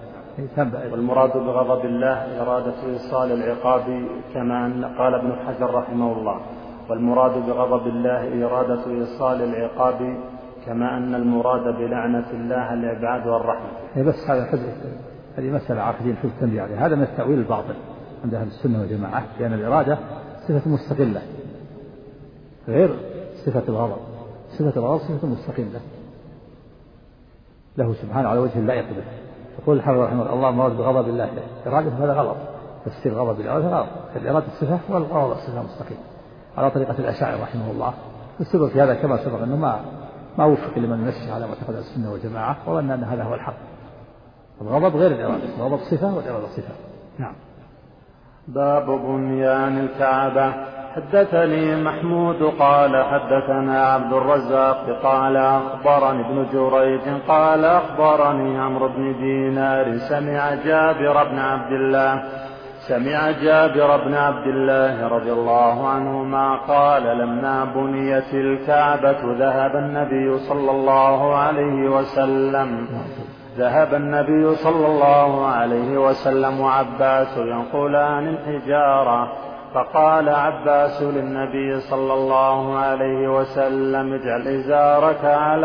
إرادة إيصال العقاب كما أن قال ابن حجر رحمه الله. والمراد بغضب الله إرادة إيصال العقاب كما أن المراد بلعنة الله الإبعاد والرحمة. بس هذه مسألة عقدية في التنبيه عليها. هذا من التأويل الباطل عند أهل السنة والجماعة، لأن الإرادة صفة مستقلة غير صفة الغضب. صفة الغضب صفة مستقيم له سبحانه على وجه اللائق به. يقول الحافظ رحمه الله: الله مراد بغضب الله إرادة، هذا غلط. تفسير غضب الله هذا غلط. الإرادة الصفة والغضب الصفة مستقيم على طريقة الأشاعرة رحمه الله. السبب في هذا كما سبق أنه ما وفق لمن يمشي على معتقد السنة والجماعة، وظن أن هذا هو الحق. الغضب غير الإرادة، الغضب صفة والإرادة صفة. نعم. باب بنيان الكعبة. حدثني محمود قال حدثنا عبد الرزاق قال أخبرني ابن جريج قال أخبرني عمرو بن دينار سمع جابر بن عبد الله رضي الله عنهما قال: لما بنيت الكعبة ذهب النبي صلى الله عليه وسلم وعباس ينقلان الحجارة، فقال عباس للنبي صلى الله عليه وسلم: اجعل إزارك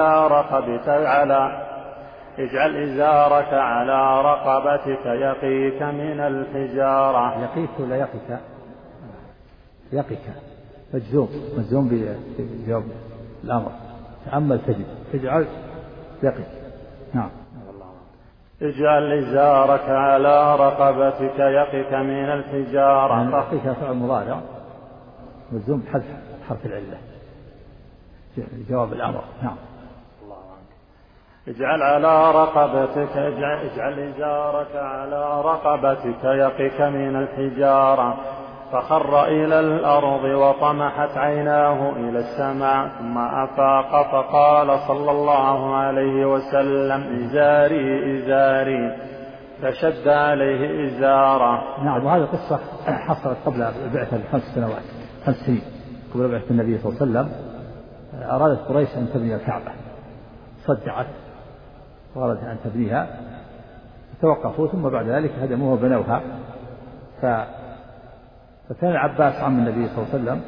على رقبتك يقيك من الحجارة. يقيك ولا يقيك؟ يقيك مجزوم بجواب الأمر. تأمل تجعل يقيك. نعم. اجعل إزارك على رقبتك يقيك من الحجارة. يقيك فعل مضارع مجزوم بحذف حرف العلة جواب الأمر. نعم. اجعل إزارك على رقبتك يقيك من الحجارة. فخر إلى الأرض وطمحت عيناه إلى السماء ثم أفاق فقال صلى الله عليه وسلم: إزاري، فشد عليه إزاره. نعم. وهذه القصة حصلت قبل البعثة ب5 سنين قبل بعثة النبي صلى الله عليه وسلم. أرادت قريش أن تبني الكعبة، صدعت وأرادت أن تبنيها، توقفوا ثم بعد ذلك هدموها وبنوها. فكان العباس عم النبي صلى الله عليه وسلم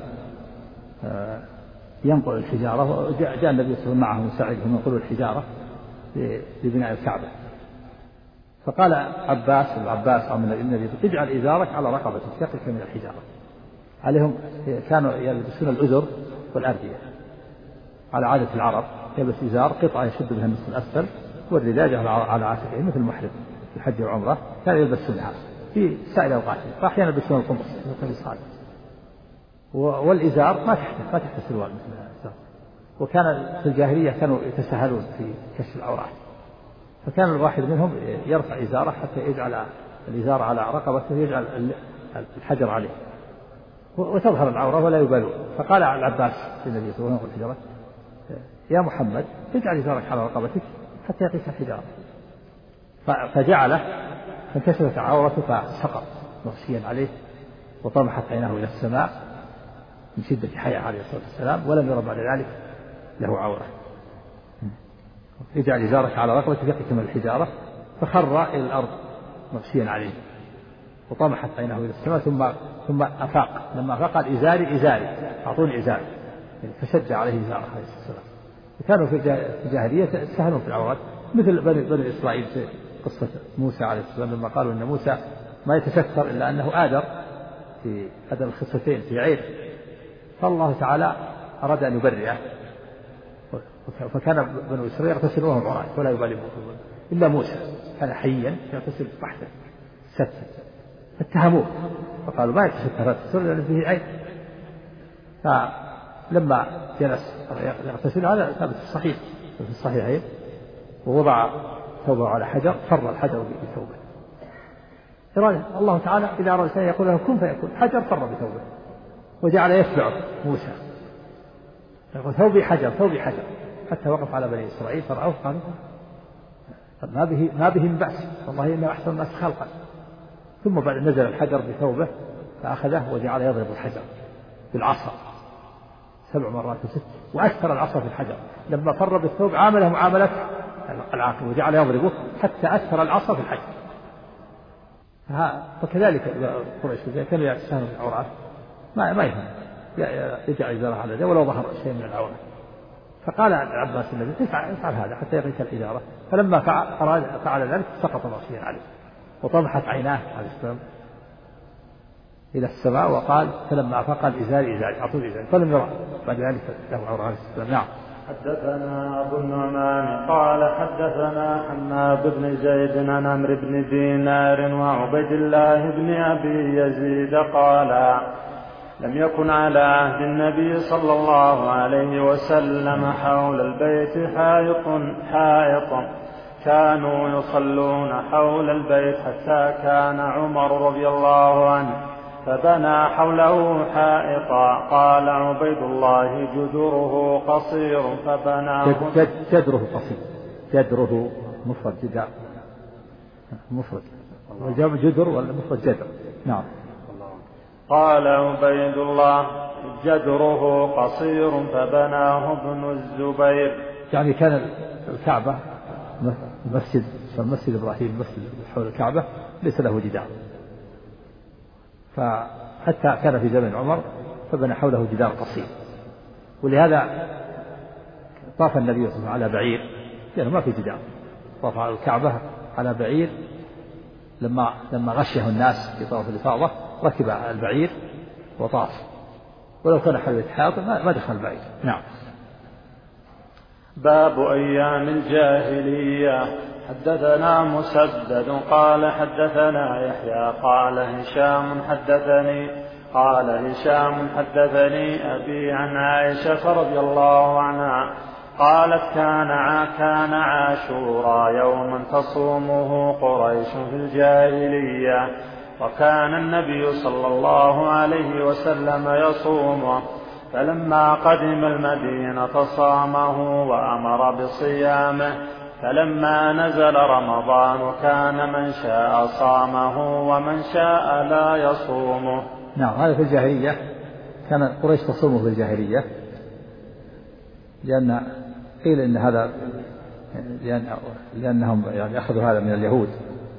ينقل الحجارة، وجاء النبي صلى الله عليه وسلم معه مساعدهم ينقلوا الحجارة لبناء الكعبة. فقال العباس عم النبي: اجعل إزارك على رقبتك يقيك من الحجارة. عليهم كانوا يلبسون الأزر والأردية على عادة العرب، يلبس إزار قطعة يشد بها النصف الأسفل والرداء على عاتقه مثل المحرم في الحج والعمرة، كانوا يلبسونها في سائر أوقاته، فأحيانا يلبسون القمص مثل هذا. والإزار ما تحت السروال مثل الإزار. وكان في الجاهلية كانوا يتساهلون في كشف العورات، فكان الواحد منهم يرفع إزاره حتى يجعل الإزار على رقبته ويجعل الحجر عليه وتظهر العورة ولا يبالون. فقال العباس للنبي صلى الله عليه وسلم: يا محمد اجعل إزارك على رقبتك حتى يقيك الحجارة. فجعله، فانكشفت عورته فسقط مغشيا عليه وطمحت عيناه إلى السماء من شدة حياء عليه الصلاة والسلام، ولم يرى بعد ذلك له عورة. اجعل إزارك على رقبتك يقيك من الحجارة. فخر إلى الأرض مغشيا عليه وطمحت عيناه إلى السماء ثم أفاق. لما أفاق قال: إزاري أعطوني إزاري، فشد عليه إزاره عليه الصلاة والسلام. كانوا في الجاهلية يتساهلون في العورات مثل بني إسرائيل في قصة موسى عليه السلام، لما قالوا أن موسى ما يتستر إلا أنه آدر في هذا الخصتين في عير، فالله تعالى أراد أن يبرئه، فكان بنو إسرائيل يغتسلون العورات ولا يبالي إلا موسى كان حيا يغتسل بحثا ستة، فاتهموه فقالوا ما يتستر لأن فيه عير. فلما جلس يغتسل، هذا ثابت في الصحيحين، ووضع ثوبه على حجر فر الحجر بثوبه. إرادة الله تعالى إذا أراد شيئا يقول له كن فيكون، حجر فر بثوبه وجعل يتبع موسى يقول: ثوبي حجر حتى وقف على بني إسرائيل فرعوه قالوا: ما به من بأس، والله إنه أحسن الناس خلقا. ثم بعد نزل الحجر بثوبه فأخذه وجعل يضرب الحجر بالعصا 7 مرات و6، وأثر العصا في الحجر. لما فر بالثوب عامله معاملة العاقل وجعل يضربه حتى أثر العصا في الحجر. فكذلك قريش كانوا يتساهلون العورات، ما يفهم يجعل إزاره على ذلك ولو ظهر شيء من العورة. فقال العباس النبي: افعل هذا حتى يقيك الحجارة. فلما فعل ذلك سقط مغشيا عليه وطمحت عيناه عليه السلام إلى السماء وقال فلما أفاق قال إزاري أعطوا إزاري فلم يرى بعد ذلك له عمر عليه السلام. نعم. حدثنا أبو النعمان قال حدثنا حماد بن زيد عن عمرو بن دينار وعبيد الله بن أبي يزيد قال لم يكن على عهد النبي صلى الله عليه وسلم حول البيت حائط كانوا يصلون حول البيت حتى كان عمر رضي الله عنه فبنى حوله حائطا. قال عبيد الله جدره قصير فبناه. جدره قصير، جدره مفرد جدار مفرد والجمع جدر والمفرد جدر. نعم. قال عبيد الله جدره قصير فبناه ابن الزبير. يعني كان الكعبة مسجد إبراهيم مسجد حول الكعبة ليس له جدار، فحتى كان في زمن عمر فبنى حوله جدار قصير، ولهذا طاف النبي صلى الله عليه وسلم على بعير لأنه ما في جدار، طاف على الكعبة على بعير لما غشيه الناس في طواف الإفاضة ركب البعير وطاف، ولو كان حول الحائط ما دخل البعير. نعم. باب أيام الجاهلية. حدثنا مسدد قال حدثنا يحيى قال هشام حدثني أبي عن عائشة رضي الله عنها قالت كان عاشوراء يوما تصومه قريش في الجاهلية، وكان النبي صلى الله عليه وسلم يصومه، فلما قدم المدينة صامه وأمر بصيامه، فلما نزل رمضان كان من شاء صامه ومن شاء لا يصومه. نعم. هذا في الجاهلية كان قريش تصومه في الجاهلية، لأن قيل إن هذا لأنهم يعني أخذوا هذا من اليهود،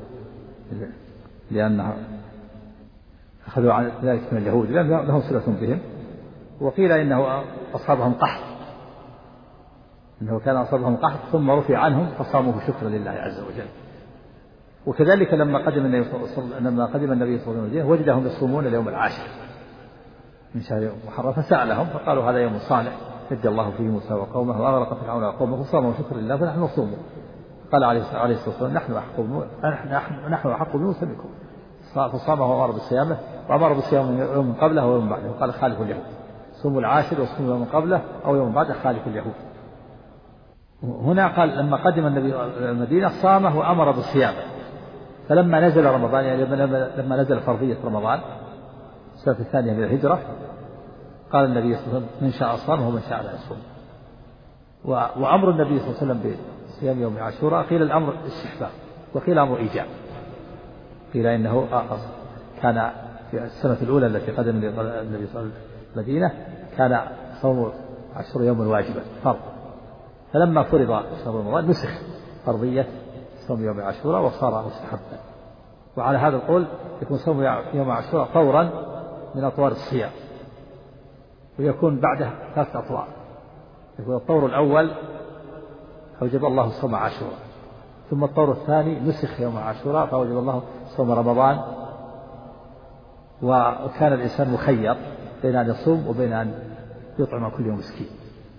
لأنهم أخذوا عن ذلك من اليهود لأن لهم صلة بهم، وقيل إنه أصابهم قحط، إنه كان أصابهم قحط ثم رفع عنهم فصاموه شكرا لله عز وجل. وكذلك لما قدم النبي صلى الله عليه وسلم وجدهم يصومون اليوم العاشر من شهر محرم، فسألهم فقالوا هذا يوم صالح نجى الله فيه موسى وقومه وأغرق فرعون وقومه فصاموا شكرا لله فنحن نصومه. قال عليه الصلاة والسلام نحن أحق بموسى منكم، فصامه وأمر بصيامه وأمر بصيام يوم قبله ويوم بعده، وقال خالف اليهود صوموا العاشر وصوموا يوم قبله أو يوم بعده خالف اليهود. هنا قال لما قدم النبي المدينة صامه وأمر بصيامه، فلما نزل رمضان يعني لما نزل فرضية رمضان السنة الثانية من الهجرة قال النبي صلى الله عليه وسلم من شاء صامه ومن شاء لا يصوم. وأمر النبي صلى الله عليه وسلم بصيام يوم عاشوراء قيل الأمر استحباب وقيل أمر إيجاب. قيل إنه كان في السنة الأولى التي قدم النبي صلى الله عليه وسلم المدينة كان صوم عاشوراء يوم واجبا فرض، فلما فرض شهر رمضان نسخ فرضية صوم يوم عاشوراء وصار مستحبا. وعلى هذا القول يكون صوم يوم عاشوراء طورا من أطوار الصيام، ويكون بعده 3 أطوار. يكون الطور الأول أوجب الله صوم عاشوراء، ثم الطور الثاني نسخ يوم عاشوراء فأوجب الله صوم رمضان، وكان الإنسان مخير بين أن يصوم وبين أن يطعم كل يوم مسكين،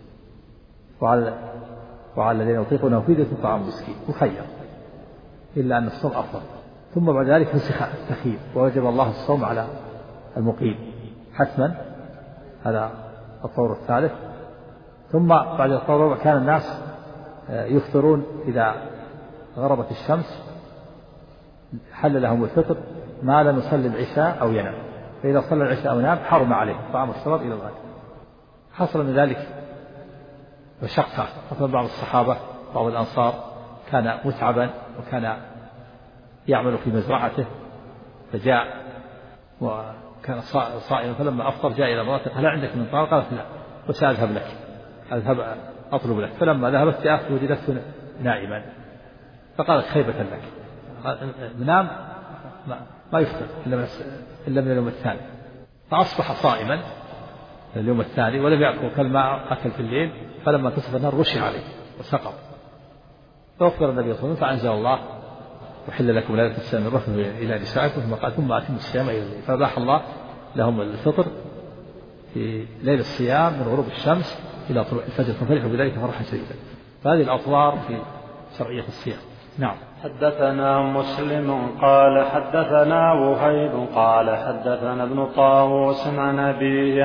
وعلى الذين يطيقونه فدية طعام مسكين مخير، إلا أن الصوم أفضل. ثم بعد ذلك نسخ التخيير ووجب الله الصوم على المقيم حتما، هذا الطور الثالث. ثم بعد الطور كان الناس يفطرون إذا غربت الشمس، حل لهم الفطر ما لم يصلي العشاء أو ينام، فإذا صلى العشاء أو نام حرم عليه طعام الشراب إلى الغد. حصل من ذلك مشقة، مثلا بعض الصحابة بعض الأنصار كان متعبا وكان يعمل في مزرعته، فجاء وكان صائما، فلما أفطر جاء إلى امرأته هل عندك من طعام؟ قالت لا، وسأذهب لك، أذهب أطلب لك. فلما ذهبت جاءت وجدته نائما، فقالت خيبة لك، منام ما يفطر إلا من اليوم الثاني، فأصبح صائما اليوم الثاني ولم يأكل كالماء أكل في الليل، فلما تصف النار رشي عليه وسقط، فأخبر النبي صلى الله عليه وسلم فأنزل الله وحل لكم ليلة الصيام الرفث إلى نسائكم، ثم قال ثم أتموا الصيام إلى الليل، فأباح الله لهم الفطر في ليل الصيام من غروب الشمس إلى طلوع الفجر ففرحوا بذلك فرحا شديدا. فهذه الأطوار في شرعية الصيام. نعم. حدثنا مسلم قال حدثنا وهيب قال حدثنا ابن طاووس عن أبيه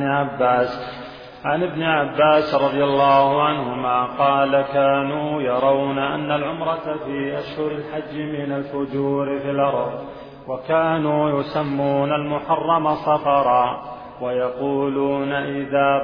عن ابن عباس رضي الله عنهما قال كانوا يرون أن العمرة في أشهر الحج من الفجور في الأرض، وكانوا يسمون المحرم صفرا، ويقولون إذا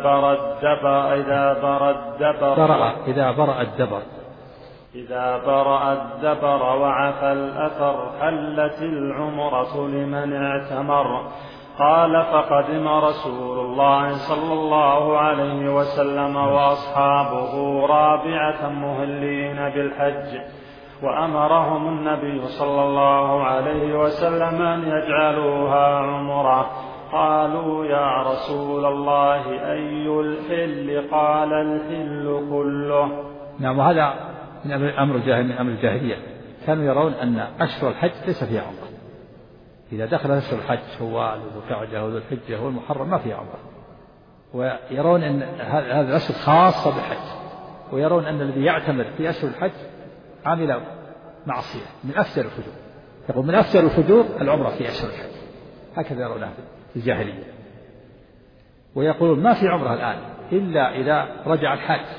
برأ الدبر وعفى الأثر حلت العمرة لمن اعتمر. قال فقدم رسول الله صلى الله عليه وسلم وأصحابه رابعة مهلين بالحج، وأمرهم النبي صلى الله عليه وسلم أن يجعلوها عمرة. قالوا يا رسول الله أي الحل؟ قال الحل كله. نعم. وهذا من أمر الجاهلية، كانوا يرون أن أشهر الحج ليس فيها عمرة. إذا دخل أشهر الحج شوال وذو القعدة وذو الحجة والمحرم ما فيها عمرة، ويرون أن هذه الأشهر خاصة بالحج، ويرون أن الذي يعتمر في أشهر الحج عامل معصية من أفجر الفجور. يقول من أفجر الفجور العمرة في أشهر الحج، هكذا يرونها في الجاهلية. ويقولون ما في عمرة الآن إلا إذا رجع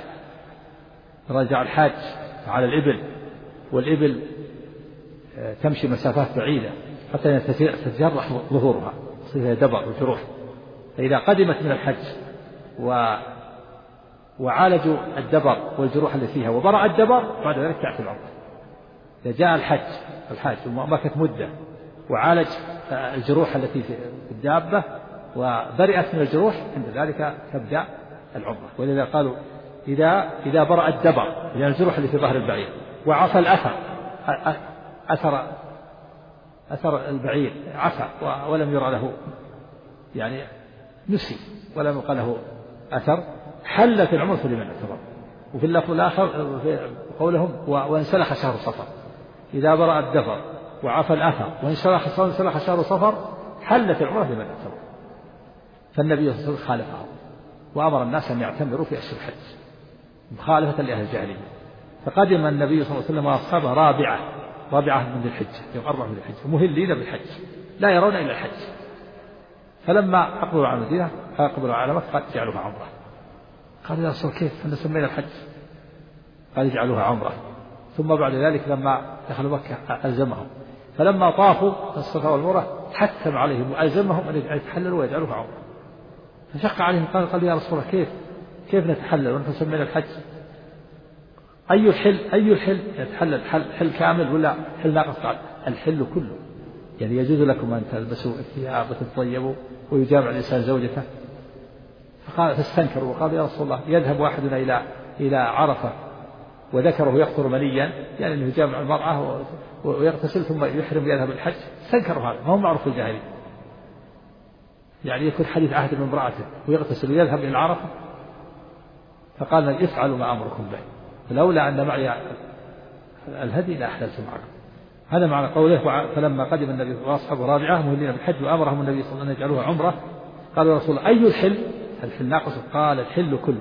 الحاج على الإبل، والإبل تمشي مسافات بعيدة حتى تتجرح ظهورها تصير دبر وجروح. فإذا قدمت من الحج وعالجوا الدبر والجروح التي فيها وبرأ الدبر، بعد ذلك تأتي العمرة. إذا جاء الحاج ومكث مدة وعالج الجروح التي في الدابة وبرئت من الجروح، عند ذلك تبدأ العمرة. ولذا قالوا إذا برأ الدبر، يعني الجروح اللي في ظهر البعير، وعفى الأثر، أثر البعير عفى ولم يرى له يعني نسي ولم يقال له أثر، حلت العمرة لمن اعتبر. وفي اللفظ الآخر قولهم وانسلخ شهر صفر، إذا برأ الدبر وعفى الأثر وانسلخ شهر صفر حلت العمرة لمن اعتبر. فالنبي صلى الله عليه وسلم خالفهم وأمر الناس أن يعتمروا في أشهر الحج مخالفة لأهل الجاهلية. فقدم النبي صلى الله عليه وسلم وأصحابه رابعة من ذي الحجة، يوم 4 من ذي الحجة، مهلين بالحج لا يرون إلا الحج. فلما أقبلوا على المدينة أقبلوا على مكة قال اجعلوها عمرة. قال يا رسول كيف أن سمينا الحج؟ قال اجعلوها عمرة. ثم بعد ذلك لما دخلوا مكة ألزمهم، فلما طافوا الصفا والمروة حتم عليهم وألزمهم أن يتحللوا ويجعلوها عمرة. فشق عليهم قال يا رسول الله كيف نتحلل ونحن سمينا الحج؟ أي الحل يتحلل؟ حل كامل ولا حل ناقص؟ قال الحل كله، يعني يجوز لكم أن تلبسوا الثياب وتتطيبوا ويجامع الإنسان زوجته. فاستنكروا وقالوا يا رسول الله يذهب واحدنا إلى عرفة وذكره يقطر منيا، يعني أنه يجامع المرأة ويغتسل ثم يحرم يذهب الحج. استنكروا هذا، ما هو معروف في الجاهلية، يعني يكون حديث عهد من امرأته ويغتسل ويذهب إلى العرفة. فقال افعلوا ما أمركم به، فلولا أن معي الهدي لأحللت معكم. هذا معنى قوله فلما قدم النبي وأصحابه رابعة مهلين بالحج وأمرهم النبي صلى الله عليه وسلم أن يجعلوها عمرة. قالوا يا رسول الله أي الحل ناقص؟ قال الحل كله،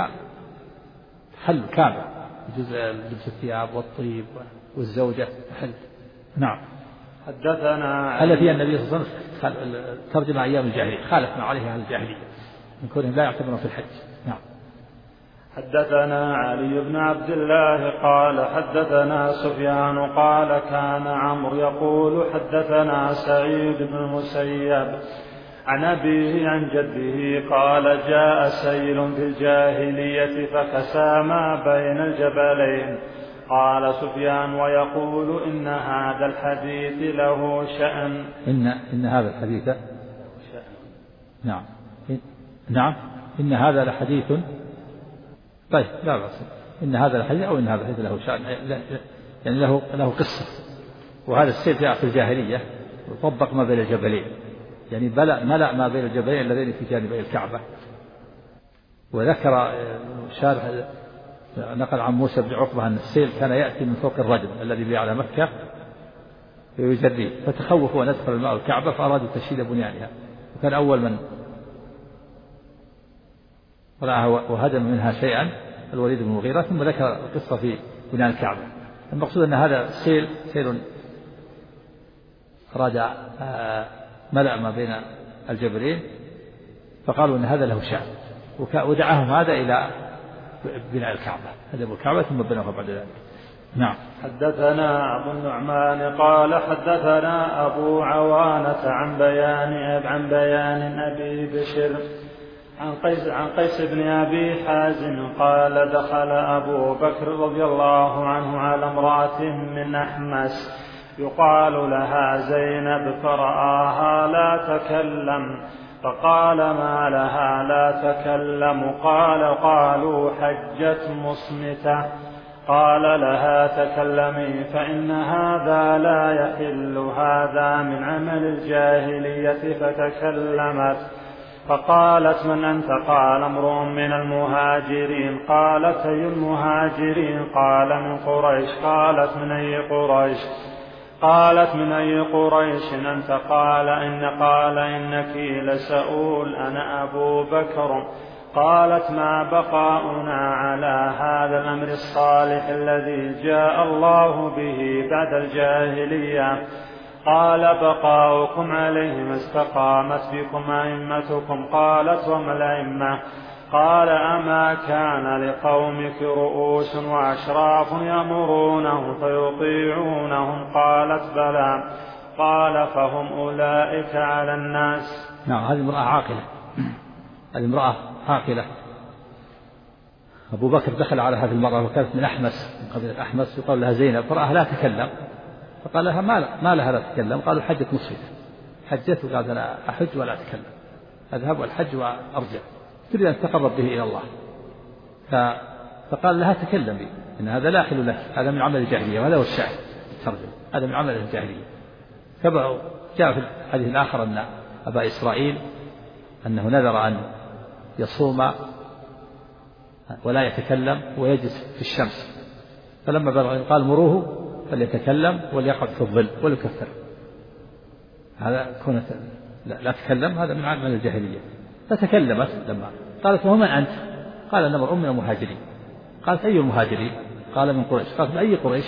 حل كامل جزء لبس الثياب والطيب والزوجة حل. نعم. حدثنا هل فيها النبي صلى الله عليه وسلم ترجمة أيام الجاهلية، خالف ما عليه أهل الجاهلية من كونهم لا يعتبرون في الحج. نعم. حدثنا علي بن عبد الله قال حدثنا سفيان قال كان عمرو يقول حدثنا سعيد بن المسيب عن أبيه عن جده قال جاء سيل في الجاهلية فكسى ما بين الجبلين. قال سفيان ويقول إن هذا الحديث له شأن. إن هذا الحديث نعم إن هذا لحديث. طيب لا بأس، إن هذا الحديث أو إن هذا الحديث له شأن، يعني له قصة. وهذا السيل جاء في الجاهلية وطبق ما بين الجبلين، يعني ملأ ما بين الجبلين اللذين في جانبي الكعبة. وذكر شارح نقل عن موسى بن عقبة أن السيل كان يأتي من فوق الرجل الذي بي على مكة ويجريه، فتخوفوا أن يدخل الماء الكعبة فأرادوا تشييد بنيانها، وكان أول من رآها وهدم منها شيئا الوليد بن المغيرة، ثم ذكر القصة في بناء الكعبة. المقصود أن هذا سيل أراد ملأ ما بين الجبلين، فقالوا أن هذا له شأن، ودعاهم هذا إلى بناء الكعبة، هدموا الكعبة ثم بنوها بعد ذلك. نعم. حدثنا أبو النعمان قال حدثنا أبو عوانة عن بيان أبي بشر عن قيس بن أبي حازم قال دخل أبو بكر رضي الله عنه على امرأة من أحمس يقال لها زينب فرآها لا تكلم، فقال ما لها لا تكلم؟ قالوا حجت مصمتة. قال لها تكلمي فإن هذا لا يحل، هذا من عمل الجاهلية. فتكلمت فقالت من أنت؟ قال امرؤ من المهاجرين. قالت أي المهاجرين؟ قال من قريش. قالت من أي قريش؟ قالت من أي قريش أنت؟ قال إنك لسؤول، أنا أبو بكر. قالت ما بقاؤنا على هذا الأمر الصالح الذي جاء الله به بعد الجاهلية؟ قال بقاؤكم عليه ما استقامت بكم أئمتكم. قالت وما الأئمة؟ قال أما كان لقومك رؤوس وأشراف يأمرونهم فيطيعونهم؟ قالت بلى. قال فهم أولئك على الناس. نعم. هذه امرأة عاقلة، هذه امرأة عاقلة. أبو بكر دخل على هذه المرأة وكانت من أحمس، من قبيلة أحمس، يقال لها زينب، فرآها لا تكلم، فقال لها ما لها لا تتكلم؟ قالوا حجت مصفية، حجت وقالت أنا أحج ولا أتكلم، أذهب والحج وأرجع، تريد أن تتقرب به إلى الله. فقال لها تكلمي، إن هذا لا يحل لك، هذا من عمل الجاهلية. وهذا هو الشاهد الترجمة، هذا من عمل الجاهلية. جاء في الحديث الآخر أن أبا إسرائيل أنه نذر أن يصوم ولا يتكلم ويجلس في الشمس، فلما بلغ قال مروه فليتكلم وليقعد في الظل وليكفر. هذا كونت لا تكلم، هذا من عمل الجاهلية. فتكلمت لما قالت ومن أنت؟ قال أنا امرؤ من المهاجرين. قالت أي المهاجرين؟ قال من قريش. قالت من أي قريش؟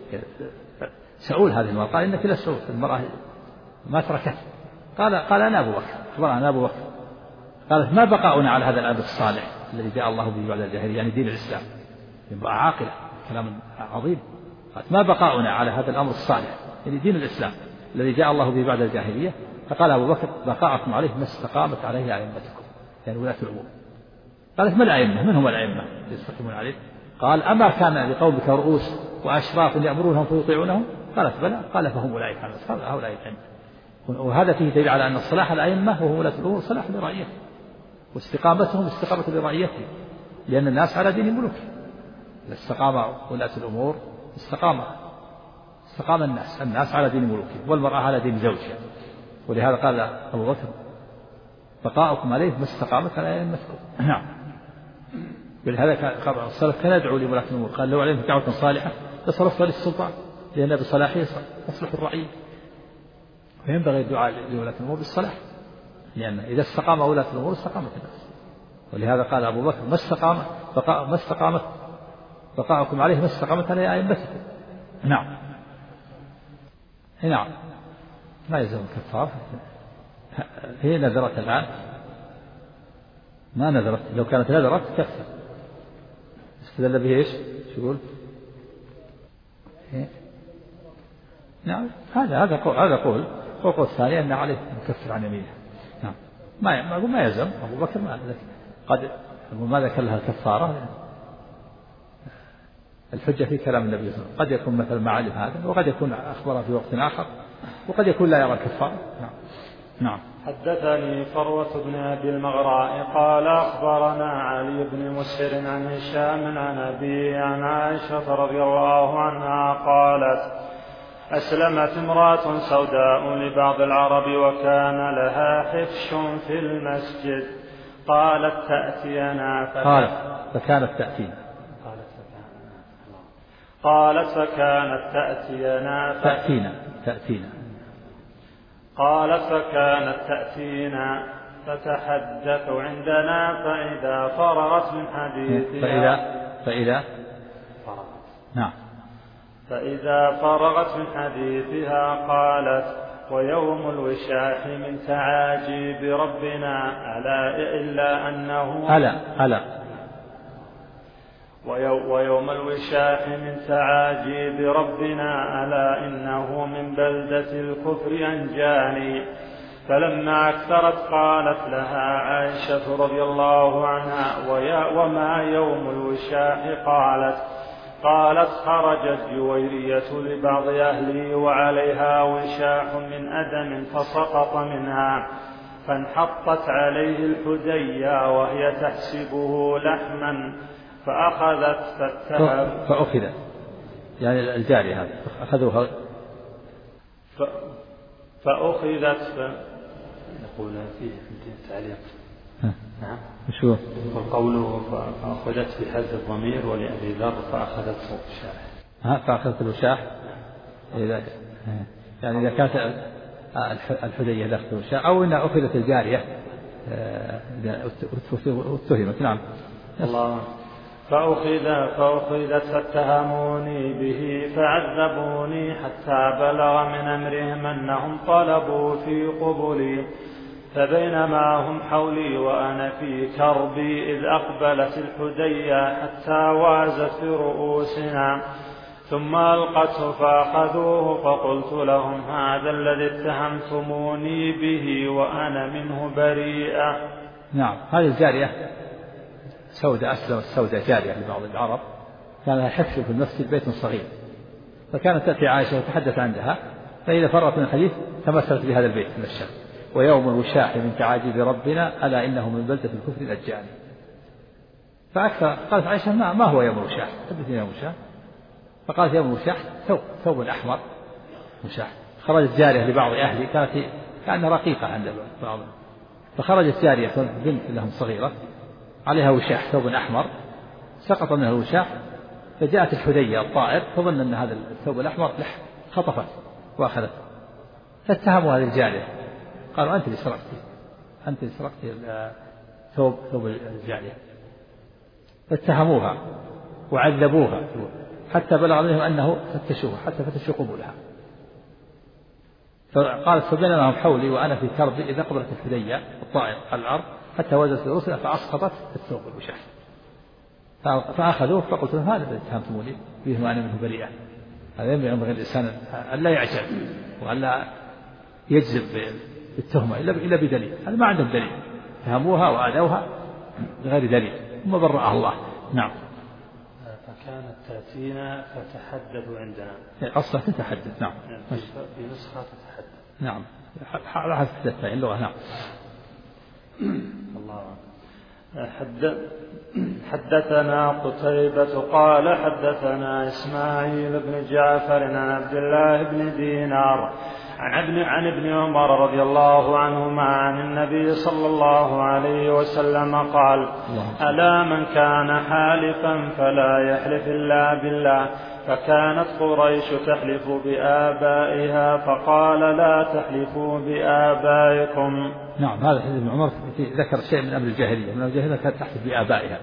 سؤول هذه المرأة. قال إنك لسؤول، المرأة ما تركت. قال أنا أبو بكر، أنا أبو بكر. قالت ما بقاؤنا على هذا الأمر الصالح الذي جاء الله به بعد الجاهلية، يعني دين الإسلام. امرأة عاقلة، كلام عظيم. قالت ما بقاؤنا على هذا الأمر الصالح، يعني دين الإسلام الذي جاء الله به بعد الجاهلية. فقال أبو بكر بقاءكم عليه ما استقامت عليه أئمتكم، يعني ولاة الأمور. قالت ما الأئمة؟ من هم الأئمة يستقيمون عليه؟ قال أما كان لقومك رؤوس وأشراف يأمرونهم فيطيعونهم؟ قالت بلى. قال فهم أولئك على الناس، هؤلاء الأئمة. وهذا فيه دليل على أن صلاح الأئمة وهو ولاة الأمور صلاح لرعيته، واستقامتهم استقامة لرعيته، لأن الناس على دين ملوك. استقام ولاة الأمور استقام الناس على دين ملوكهم، والمرأة على دين زوجها. ولهذا قال أبو بكر بقاؤكم عليه ما استقامت على أئمتكم. نعم. ولهذا السلف كان يدعو لولاة الأمور، قال لو عليهم دعوة صالحة لصرفها للسلطان، لأن بصلاحه تصلح الرعية. فينبغي الدعاء لولاة الأمور بالصلاح، لأن إذا استقام ولاة الأمور استقامت الناس. ولهذا قال أبو بكر ما استقامت بقاؤكم عليه ما استقامت على أئمتكم. نعم. نعم. ما يلزم الكفار، هي نذرت الآن، ما نذرت. لو كانت نذرت كفر. استدل به ايش؟ شو يقول؟ نعم. هذا قول. والقول الثاني أن عليه مكفر عن يمينه. نعم. ما يلزم. أبو بكر ما ذكر لها الكفارة. الحجة في كلام النبي صلى الله عليه وسلم، قد يكون مثل ما علم هذا، وقد يكون أخبره في وقت آخر، وقد يكون لا يرى الكفارة. نعم. حدثني فروة بن أبي المغراء قال أخبرنا علي بن مسهر عن هشام عن أبي عن عائشة رضي الله عنها قالت أسلمت امرأة سوداء لبعض العرب وكان لها حفش في المسجد. قالت فكانت تأتينا قالت فكانت تأتينا فتحدث عندنا فإذا فرغت من حديثها فإذا فرغت من حديثها قالت ويوم الوشاح من تعاجيب ربنا ويوم الوشاح من تعاجيب ربنا ألا إنه من بلدة الكفر أنجاني. فلما أكثرت قالت لها عائشة رضي الله عنها وما يوم الوشاح؟ قالت خرجت جويرية لبعض أهلي وعليها وشاح من أدم فسقط منها فانحطت عليه الحدية وهي تحسبه لحما فأخذت يعني الجارية هذه أخذوها فأخذت نقول فيه التعليق. نعم شو والقول فأخذت بحذف الضمير ولأبي ذر فأخذته الشاح فأخذت الوشاح يعني إذا كانت الحدية داخل الوشاح أو إنها أخذت الجارية اتهمت. نعم الله. فأخذت فاتهموني به فعذبوني حتى بلغ من أمرهم أنهم طلبوا في قبلي فبينما هم حولي وأنا في كربي إذ أقبلت الحدية حتى وازت في رؤوسنا ثم ألقته فأخذوه فقلت لهم هذا الذي اتهمتموني به وأنا منه بريئة. نعم هذه الجارية سوداء أسلمت السوداء جارية لبعض العرب كان لها حفل في المسجد بيت صغير فكانت تأتي عائشة وتحدث عندها فإذا فرغت من الحديث تمثلت بهذا البيت من الشام ويوم الوشاح من تعاجيب ربنا ألا إنه من بلدة الكفر الأجاني. فأكثر قالت عائشة ما هو يوم الوشاح؟ حدثني يوم الوشاح. فقالت يوم الوشاح ثوب أحمر وشاح. خرجت جارية لبعض أهلي كانها رقيقة عند بعضهم فخرجت جارية بنت لهم صغيرة عليها وشاح ثوب أحمر سقط منها الوشاح فجاءت الحدية الطائر تظن أن هذا الثوب الأحمر خطفت وأخذت فاتهموا هذه الجارية قالوا أنت اللي سرقتي ثوب الجارية فاتهموها وعذبوها حتى بلغ منهم أنه فتشوها حتى فتشوا قبولها. فقالت فبينما هم حولي وأنا في كربي إذا قبلت الحدية الطائر على الأرض حتى وزت في رؤوسها فأسقطت الثوب الوشاح فأخذوه فقلت لهم هذا الذي اتهمتموني به وأنا منه بريئة. هذا ينبغي الإنسان أن لا يعجب وأن لا يجزم بالتهمة إلا بدليل. هذا ما عندهم دليل اتهموها وآذوها بغير دليل ثم برأها الله. نعم. فكانت تأتينا فتحدث عندنا أصلا تتحدث. نعم في نسخة تتحدث. نعم راح تتحدث اللغة. نعم. الله. حدثنا قتيبة قال حدثنا إسماعيل بن جعفر عن عبد الله بن دينار عن ابن عمر رضي الله عنهما عن النبي صلى الله عليه وسلم قال ألا من كان حالفا فلا يحلف إلا بالله فكانت قريش تحلف بآبائها فقال لا تحلفوا بآبائكم. نعم هذا حديث ابن عمر ذكر شيء من أمر الجاهلية. من الجاهلية كانت تحلف بآبائها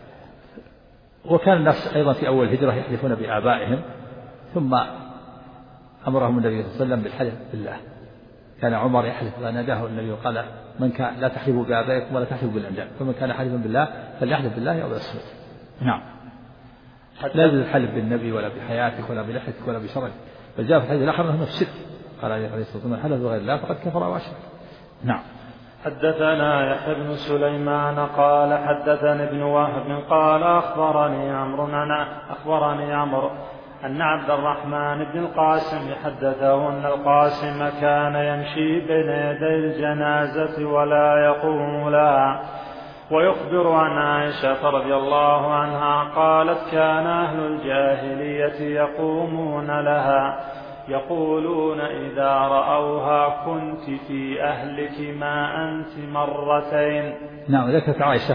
وكان الناس أيضا في أول الهجرة يحلفون بآبائهم ثم أمرهم النبي صلى الله عليه وسلم بالحلف بالله. كان عمر يحلف فناداه النبي وقال من كان لا تحلفوا بآبائكم ولا تحلفوا بالأنداد فمن كان حلفا بالله فليحلف بالله أو يصمت. نعم لا يجوز الحلف بالنبي ولا بحياتك ولا بلحيتك ولا بشرك بل جاء في الحديث الآخر أنه الشرك قال عليه الصلاة والسلام من حلف بغير الله فقد كفر وأشرك. نعم. حدثنا يحيى بن سليمان قال حدثني ابن وهب قال أخبرني عمرو أن عبد الرحمن بن القاسم حدثه أن القاسم كان يمشي بين يدي الجنازة ولا يقوم لها ويخبر عن عائشة رضي الله عنها قالت كان أهل الجاهلية يقومون لها يقولون إذا رأوها كنت في أهلك ما أنت مرتين. نعم ذكرت عائشة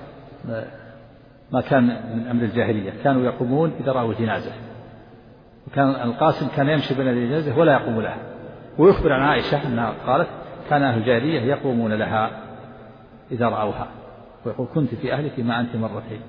ما كان من أمر الجاهلية كانوا يقومون إذا رأوا جنازة وكان القاسم كان يمشي بين الجنازة ولا يقوم لها ويخبر عن عائشة أنها قالت كان أهل الجاهلية يقومون لها إذا رأوها، ويقول كنت في أهلك ما أنت مرتين،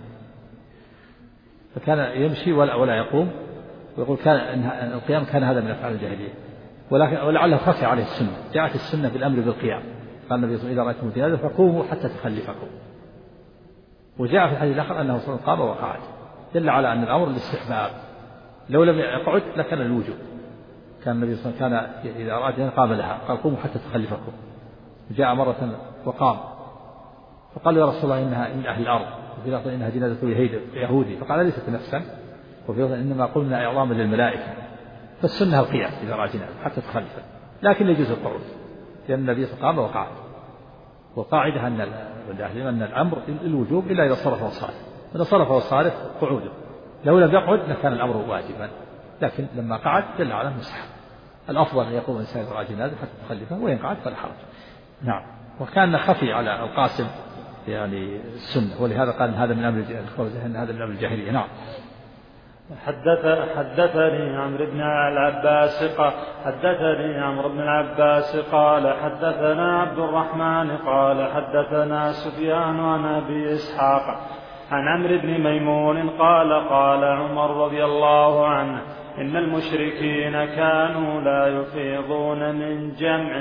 فكان يمشي ولا يقوم، ويقول كان القيام كان هذا من أفعال الجاهلية، ولعله خفي عليه السنة. جاءت السنة بالأمر بالقيام، قال النبي صلى الله عليه وسلم إذا رأيتم جنازة فقوموا حتى تخلفكم. وجاء في الحديث الآخر أنه صلى الله عليه وسلم قام وقعد، دل على أن الأمر الاستحباب، لو لم يقعد لكان الوجوب. كان النبي صلى الله عليه وسلم كان إذا أراد جنازة قام لها، قال قوموا حتى تخلفكم. جاء مرة وقام، فقال يا رسول الله إنها من أهل الأرض، وفي لفظ إنها جنازة يهودي، فقال ليست نفسا، وفي لفظ إنما قلنا إعظاما للملائكة، فالسنة القيام إذا رأى جنازة حتى تخلفه، لكن يجوز القعود، لأن النبي صلى الله عليه وسلم قام وقعد. والقاعدة أن الأمر الوجوب إلا إذا صرف وصارف، إذا صرف وصارف قعوده، لو لم يقعد لكان الأمر واجبا، لكن لما قعد دل على المستحب. الأفضل أن يقوم الإنسان إذا رأى جنازة حتى تخلفه، وإن قعد فلا حرج. نعم. وكان خفي على القاسم يعني السنة، ولهذا قال هذا من أمر الجاهلية. نعم. حدثني عمرو بن العباس قال حدثنا عبد الرحمن قال حدثنا سفيان عن أبي إسحاق عن عمرو بن ميمون قال قال عمر رضي الله عنه إن المشركين كانوا لا يفيضون من جمع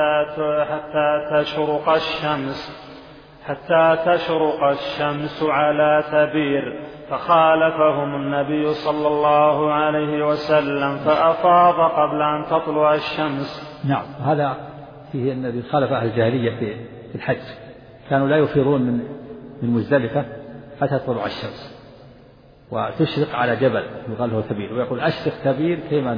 حتى تشرق الشمس على تبير، فخالفهم النبي صلى الله عليه وسلم فأفاض قبل أن تطلع الشمس. نعم. هذا فيه النبي خالف أهل الجاهلية في الحج، كانوا لا يفيضون من مزدلفة حتى تطلع الشمس وتشرق على جبل يقال له تبير، ويقول أشرق تبير كما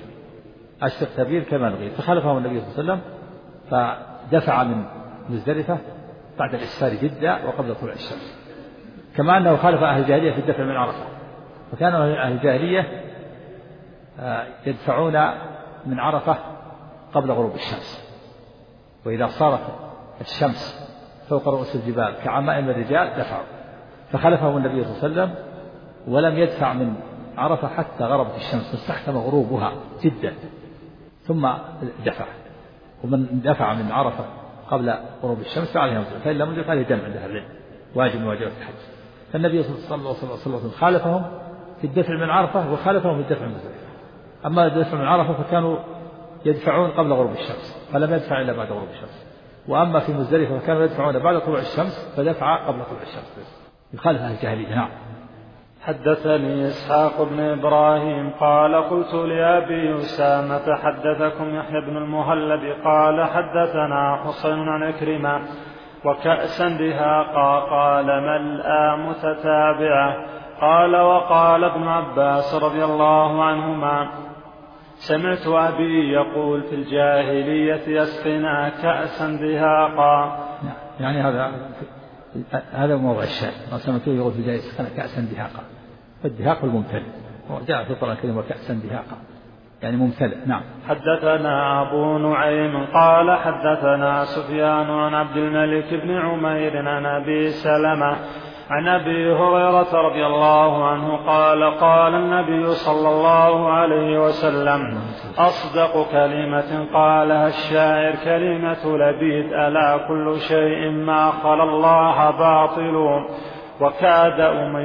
نغير، فخالفهم النبي صلى الله عليه وسلم فدفع من مزدلفة بعد الإسفار جدة وقبل طلوع الشمس. كما أنه خالف أهل الجاهلية في الدفع من عرفة، فكانوا أهل الجاهلية يدفعون من عرفة قبل غروب الشمس، وإذا صارت الشمس فوق رؤوس الجبال كعمائم الرجال دفعوا، فخلفهم النبي صلى الله عليه وسلم ولم يدفع من عرفة حتى غربت الشمس فاستحكم غروبها جدا ثم دفع. ومن دفع من عرفة قبل غروب الشمس فعليه مزدلفة، فإن لم يدفع عليه دم عند أهل العلم، واجب من واجبات الحج. فالنبي صلى الله عليه وسلم خالفهم في الدفع من عرفة وخالفهم في الدفع من مزدلفة. أما الدفع من عرفة فكانوا يدفعون قبل غروب الشمس فلم يدفع إلا بعد غروب الشمس، وأما في مزدلفة فكانوا يدفعون بعد طلوع الشمس فدفع قبل طلوع الشمس، يخالف أهل الجاهلية. نعم. حدثني إسحاق بن إبراهيم قال قلت لأبي أسامة حدثكم يحيى بن المهلب قال حدثنا حسين عن عكرمة وكأسا دهاقا قال ملأى متتابعة قال وقال ابن عباس رضي الله عنهما سمعت أبي يقول في الجاهلية يسقنا كأسا دهاقا. يعني هذا موضع الشاهد، ما سمعته يقول في الجاهلية يسقنا كأسا دهاقا، فالدهاق الممتلئ، وجاء في القرآن الكريم وكأسا دهاقا يعني ممتلئ. نعم. حدثنا أبو نعيم قال حدثنا سفيان عن عبد الملك بن عمير عن أبي سلمة عن أبي هريرة رضي الله عنه قال قال النبي صلى الله عليه وسلم أصدق كلمة قالها الشاعر كلمة لبيد ألا كل شيء ما خلا الله باطل وكاد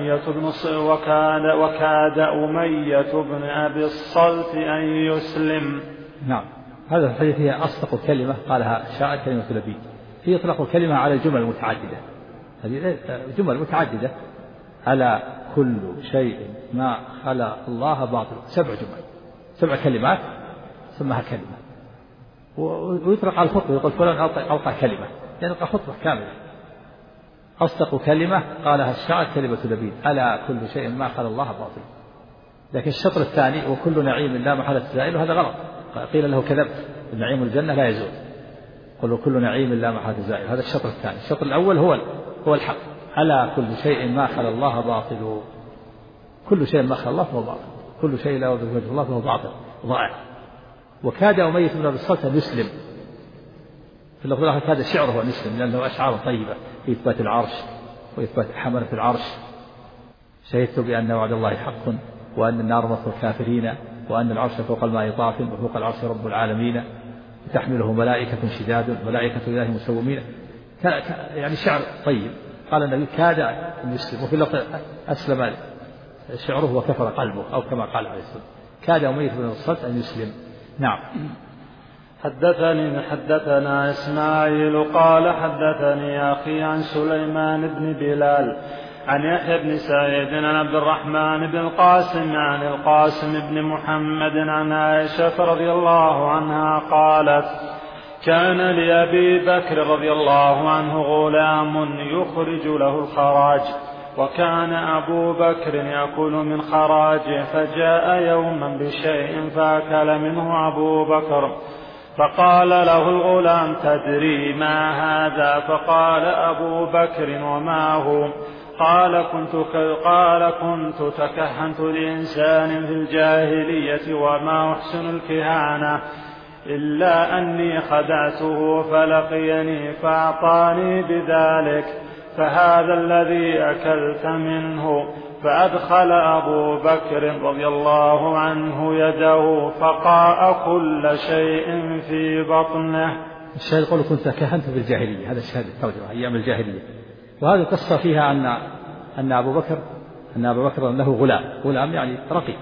أمية بن أبي الصلت أن يسلم. نعم. هذا الحديث هي أصدق كلمة قالها الشاعر كلمة لبيد، هي يطلق الكلمة على الجمل المتعددة، هذه جمل متعددة ألا كل شيء ما خلا الله باطل، 7 كلمات سمها كلمة. ويطلق على الخطبة يقول فلان ألقى كلمة، يعني ألقى خطبة كاملة. أصدق كلمة قالها الشاعر كلمة لبيد ألا كل شيء ما خلا الله باطل. لكن الشطر الثاني وكل نعيم لا محالة زائل، وهذا غلط، قيل له كذبت، النعيم الجنة لا يزول، قل كل نعيم لا محالة زائل، هذا الشطر الثاني. الشطر الأول هو الحق، ألا كل شيء ما خلا الله باطل، كل شيء ما خلا الله فهو باطل، كل شيء لا يوجد وجه الله فهو باطل ضائع. وكاد أمية بن أبي الصلت أن يسلم، في اللفظ الآخر كاد شعره أن يسلم لأنه أشعار طيبة في إثبات العرش وإثبات حملة العرش. شهدت بأن وعد الله حق وأن النار مثوى الكافرين وأن العرش فوق الماء طاف وفوق العرش رب العالمين تحمله ملائكة شداد ملائكة الله مسومين، يعني شعر طيب. قال النبي كاد أن يسلم، وفي اللفظ أسلم شعره وكفر قلبه، أو كما قال عليه الصلاة والسلام كاد أمية بن الصلت أن يسلم. نعم. حدثنا إسماعيل قال حدثني أخي عن سليمان بن بلال عن يحيى بن سعيد عن عبد الرحمن بن القاسم عن القاسم بن محمد عن عائشة رضي الله عنها قالت كان لأبي بكر رضي الله عنه غلام يخرج له الخراج، وكان أبو بكر يأكل من خراجه، فجاء يوما بشيء فأكل منه أبو بكر، فقال له الغلام تدري ما هذا؟ فقال أبو بكر وما هو؟ قال كنت تكهنت لإنسان في الجاهلية وما أحسن الكهانة إلا أني خدعته فلقيني فأعطاني بذلك، فهذا الذي أكلت منه. فأدخل أبو بكر رضي الله عنه يده فقاء كل شيء في بطنه. الشاهد يقول كنت كهنت في الجاهلية، هذا الشاهد الترجمة أيام الجاهلية. وهذه القصة فيها أن أبو بكر له غلام يعني رقيق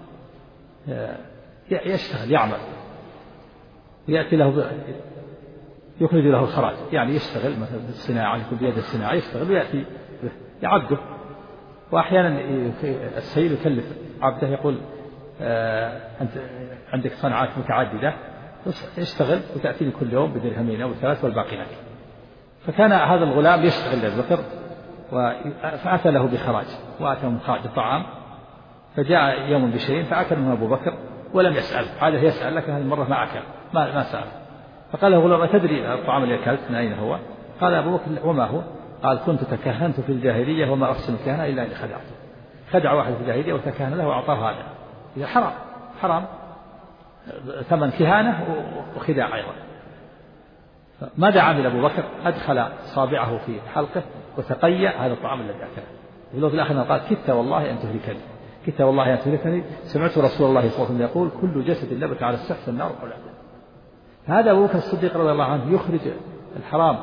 يشتغل يعمل، يأتي له يخرج له الخراج، يعني يشتغل مثلا بالصناعة، يكون بيد الصناعة يشتغل ويأتي يعبده. وأحيانا السيد يكلف عبده يقول أنت عندك صناعات متعددة اشتغل وتأتيني كل يوم بدرهمين أو 3 والباقي لك. فكان هذا الغلام يشتغل لأبي بكر فأتى له بخراج وأتى من خراج الطعام، فجاء يوم بشيء فأكل من أبو بكر ولم يسأل، هذا يسأل لكن هذه المرة ما أكل ما سأل. فقال له غلام أتدري الطعام اللي أكلت من أين هو؟ قال أبو بكر وما هو؟ قال كنت تكهنت في الجاهلية وما أحسن الكهنة إلا أني خدعته. خدع واحد في الجاهلية وتكهن له وأعطاه هذا. إذا حرام ثمن كهانة وخداع أيضا. ماذا عمل أبو بكر؟ أدخل صابعه في حلقه وتقيأ هذا الطعام الذي أكله. ولو في الآخر قال كدت والله أن تهلكني، كدت والله أن تهلكني، سمعت رسول الله صلى الله عليه وسلم يقول كل جسد نبت على السحت النار حوله. هذا أبو بكر الصديق رضي الله عنه يخرج الحرام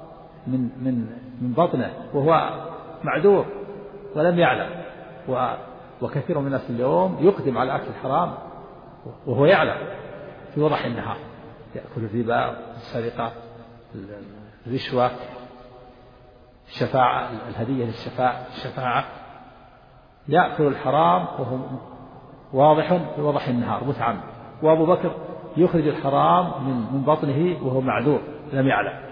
من بطنه وهو معذور ولم يعلم. وكثير من الناس اليوم يقدم على أكل الحرام وهو يعلم في وضح النهار، يأكل الربا، السرقة، الرشوة، الشفاعة، الهدية للشفاعة، يأكل الحرام وهو واضح في وضح النهار متعمد. وأبو بكر يخرج الحرام من بطنه وهو معذور لم يعلم.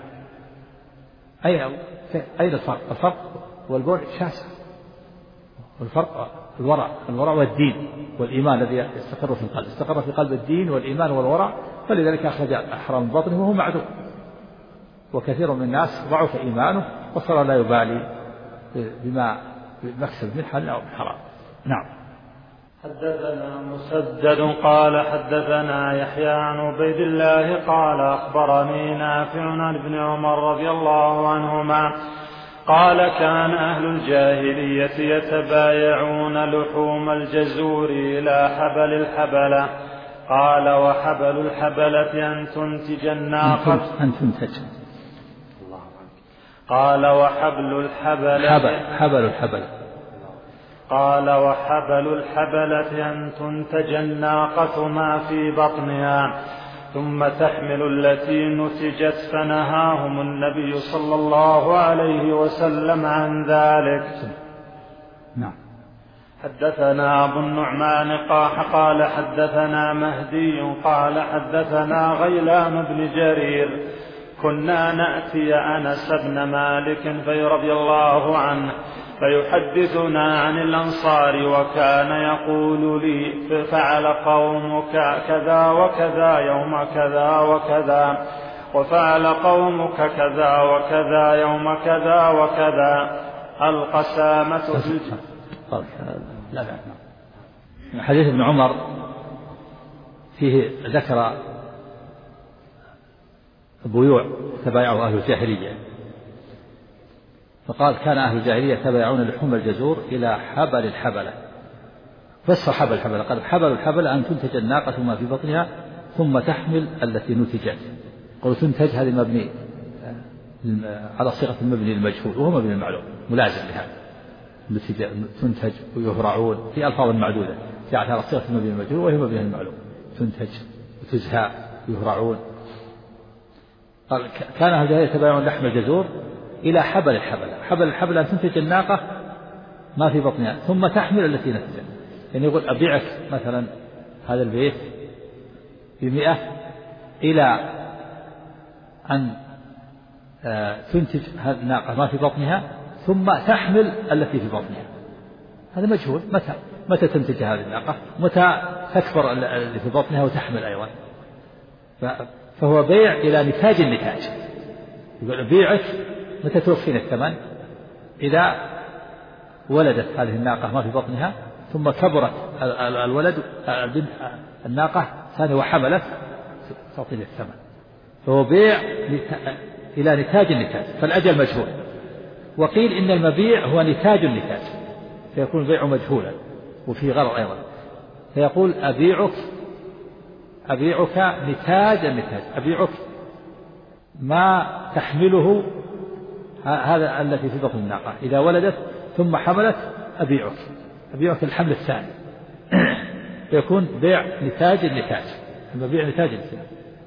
أين الفرق؟ الفرق والبعد شاسع. والفرق الورع والدين والإيمان الذي يستقر في القلب، استقر في قلب الدين والإيمان والورع، فلذلك أخرج الحرام من بطنه وهو معذور. وكثير من الناس ضعف إيمانه وصار لا يبالي بما مكسب من حلال أو من حرام. نعم. حدثنا مسدد قال حدثنا يحيى عن عبيد الله قال أخبرني نافع عن ابن عمر رضي الله عنهما قال كان أهل الجاهلية يتبايعون لحوم الجزور إلى حبل الحبلة. قال وحبل الحبلة أن تنتج الناقة قال وحبل الحبلة قال وحبل الحبلة أن تنتج الناقة ما في بطنها ثم تحمل التي نتجت، فنهاهم النبي صلى الله عليه وسلم عن ذلك. نعم. حدثنا أبو النعمان قال حدثنا مهدي قال حدثنا غيلان بن جرير كنا نأتي أنس بن مالك رضي الله عنه فيحدثنا عن الأنصار وكان يقول لي فعل قومك كذا وكذا يوم كذا وكذا وفعل قومك كذا وكذا يوم كذا وكذا. القسامة في حديث ابن عمر فيه ذكر بيوع تبايعه أهل الجاهلية، فقال كان أهل الجاهلية يتبايعون لحوم الجزور إلى حبل الحبلة. فسر حبل الحبلة قال حبل الحبلة أن تنتج الناقة ما في بطنها ثم تحمل التي نتجت. قول تنتج هذه مبني على صيغة المبني المجهول وهو مبني المعلوم ملازم لهذا. تنتج ويهرعون في ألفاظ معدودة جاءت على صيغة المبني المجهول وهي مبني المعلوم. تنتج وتزهى ويهرعون. قال كان أهل الجاهلية يتبايعون لحم الجزور إلى حبل الحبل أن تنتج الناقة ما في بطنها ثم تحمل التي نتجت. يعني يقول أبيعك مثلا هذا البيت ب100 إلى أن تنتج هذه الناقة ما في بطنها ثم تحمل التي في بطنها. هذا مجهول متى تنتج هذه الناقة متى تكبر اللي في بطنها وتحمل أيضا. فهو بيع إلى نتاج النتاج. يقول أبيعك متى توفين الثمن إذا ولدت هذه الناقة ما في بطنها ثم كبرت الولد الناقة ثانية وحملت تعطيني الثمن. فهو بيع إلى نتاج النتاج فالأجل مجهول. وقيل إن المبيع هو نتاج النتاج فيكون البيع مجهولا وفي غرض أيضا. فيقول أبيعك نتاج النتاج أبيعك ما تحمله هذا التي في بطن الناقة إذا ولدت ثم حملت أبيعك الحمل الثاني. فيكون بيع نتاج النتاج المبيع نتاج النتاج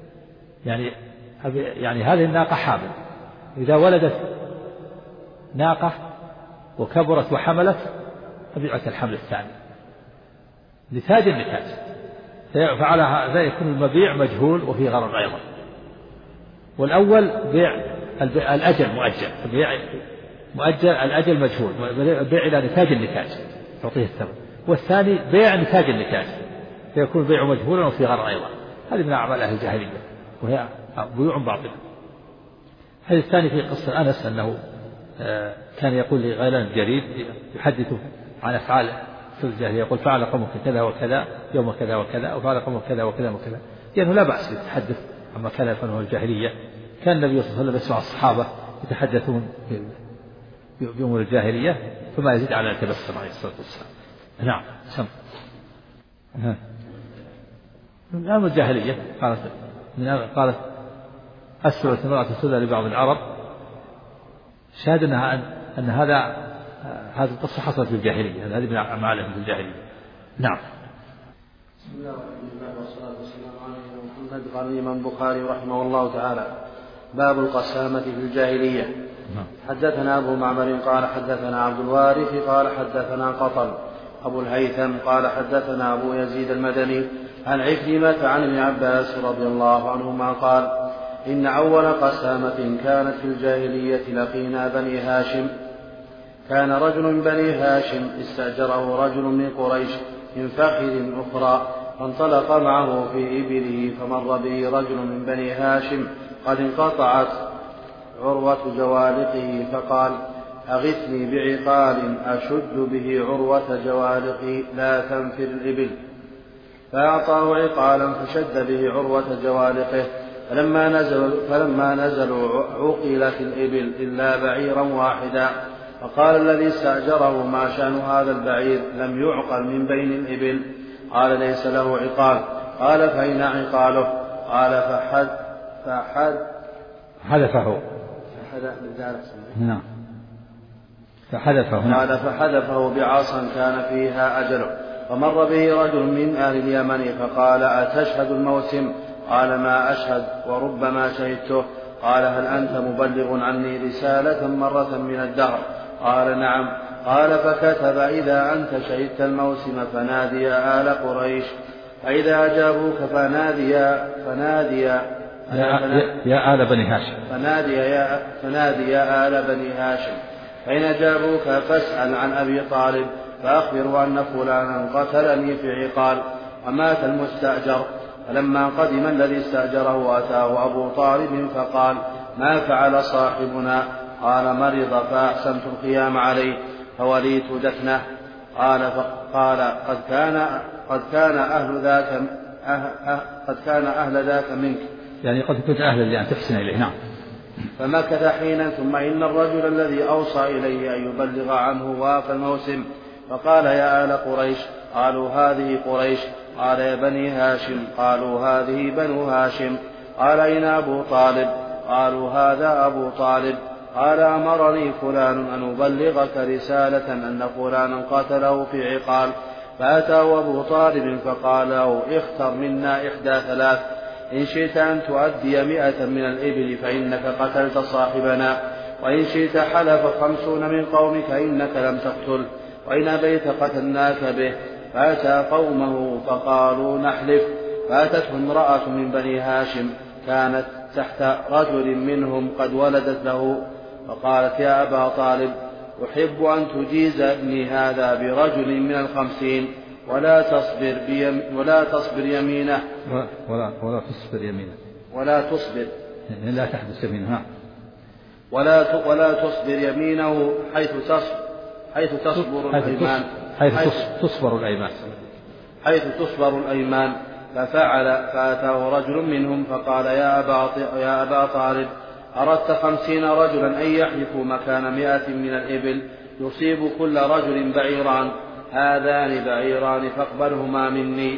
يعني هذه الناقة حامل إذا ولدت ناقة وكبرت وحملت أبيعك الحمل الثاني نتاج النتاج. فعلى هذا يكون المبيع مجهول وفي غرض أيضا. والأول بيع الأجل مؤجل الأجل مجهول بيع إلى نتاج النتاج تعطيه الثمن. والثاني بيع نتاج النتاج فيكون بيع مجهولا وفي غرض أيضا. هذه من أعمال أهل الجاهلية وهي بيوع باطل. الحديث الثاني في قصة أنس أنه كان يقول لغيلان الجريد يحدثه عن أفعال في الجاهلية يقول فعل قومك كذا وكذا يوم كذا وكذا وفعل قومك كذا وكذا وكذا. يعني لا بأس يتحدث عما كان يفعله الجاهلية. كان النبي صلى الله عليه وسلم يسمع الصحابة يتحدثون بأمور الجاهلية فما يزيد على التبسم عليه الصلاة والسلام. نعم سم من أمر الجاهلية قالت أسرت امرأة سوداء لبعض العرب شاهد أن هذه القصة حصلت في الجاهلية. هذه من أعمالهم في الجاهلية. نعم. بسم الله الرحمن الرحيم والصلاة والسلام على محمد. قال الإمام البخاري رحمه الله تعالى باب القسامة في الجاهلية. حدثنا أبو معمر قال حدثنا عبد الوارث قال حدثنا قطن أبو الهيثم قال حدثنا أبو يزيد المدني عن عكرمة عن ابن عباس رضي الله عنهما قال إن أول قسامة كانت في الجاهلية لقينا بني هاشم. كان رجل من بني هاشم استأجره رجل من قريش من فخذ أخرى فانطلق معه في إبله فمر به رجل من بني هاشم قد انقطعت عروة جوالقه فقال أغثني بعقال أشد به عروة جوالقي لا تنفر الإبل. فأعطاه عقالا فشد به عروة جوالقه فلما نزلوا عقلت الإبل إلا بعيرا واحدا. فقال الذي استأجره ما شأن هذا البعير لم يعقل من بين الإبل. قال ليس له عقال. قال فأين عقاله؟ قال فحذفه بعصا كان فيها أجله. فمر به رجل من أهل اليمن فقال أتشهد الموسم؟ قال ما أشهد وربما شهدته. قال هل أنت مبلغ عني رسالة مرة من الدهر؟ قال نعم. قال فكتب إذا أنت شهدت الموسم فنادي آل قريش فإذا أجابوك فنادي يا آل بني هاشم فنادي يا آل بني هاشم فإن أجابوك فاسأل عن أبي طالب فأخبروا أن فلانا قتلني في عقال ومات المستأجر. فلما قدم الذي استأجره أتاه أبو طالب فقال ما فعل صاحبنا؟ قال مرض فأحسنت القيام عليه فوليت دفنه. قال قد كان أهل ذاك منك يعني قد كنت أهلا لأن تحسن إليه. نعم. فمكث حينا ثم إن الرجل الذي أوصى إليه أن يبلغ عنه وافى الموسم فقال يا آل قريش. قالوا هذه قريش. قال يا بني هاشم. قالوا هذه بنو هاشم. قال أين أبو طالب؟ قالوا هذا أبو طالب. قال أمرني فلان أن أبلغك رسالة أن فلانا قتله في عقال. فأتاه أبو طالب فقال له اختر منا إحدى ثلاث، إن شئت أن تؤدي 100 من الإبل فإنك قتلت صاحبنا، وإن شئت حلف 50 من قومك إنك لم تقتل، وإن أبيت قتلناك به. فأتى قومه فقالوا نحلف. فأتته امرأة من بني هاشم كانت تحت رجل منهم قد ولدت له، فقالت يا أبا طالب أحب أن تجيز ابني هذا برجل من 50 ولا تصبر يمينه ولا تصبر لا تحبس يمينه ولا تصبر يمينه حيث تصبر الأيمان. ففعل. فأتاه رجل منهم فقال يا أبا طالب أردت 50 رجلا أن يحلفوا مكان 100 من الإبل يصيب كل رجل بعيران، هذان بعيران فاقبلهما مني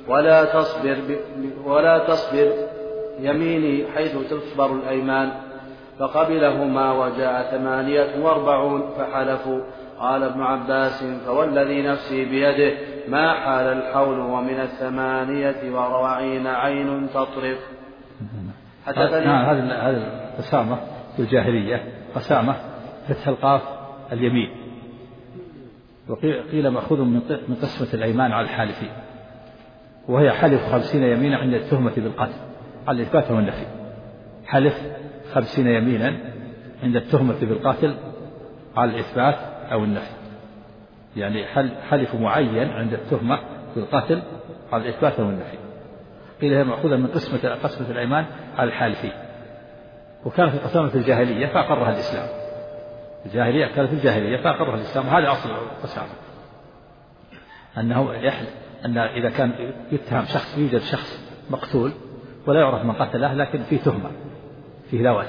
ولا تصبر يميني حيث تصبر الأيمان. فقبلهما وجاء 48 فحلفوا. قال ابن عباس فوالذي نفسي بيده ما حال الحول ومن 48 عين تطرف. هذه القسامة في الجاهلية قسامة فتح القاف اليمين، وقيل مأخوذ من قسمة الأيمان على الحالفين، وهي حلف 50 يمينا عند التهمة بالقتل على الإثبات والنفي. حلف 50 يمينا عند التهمة بالقتل على الإثبات أو النفي، يعني حلف معين عند التهمة بالقتل على الإثبات أو النفي. قيل هي مأخوذة من قسمة الأيمان على الحالفين، وكانت القسامة في الجاهلية فأقرها الإسلام. الجاهلية كانت في الجاهلية فأقرها الإسلام، وهذا أصل القسامة، أنه يحلف أن إذا كان يتهم شخص، يوجد شخص مقتول ولا يعرف من قتله لكن فيه تهمة، فيه لوث،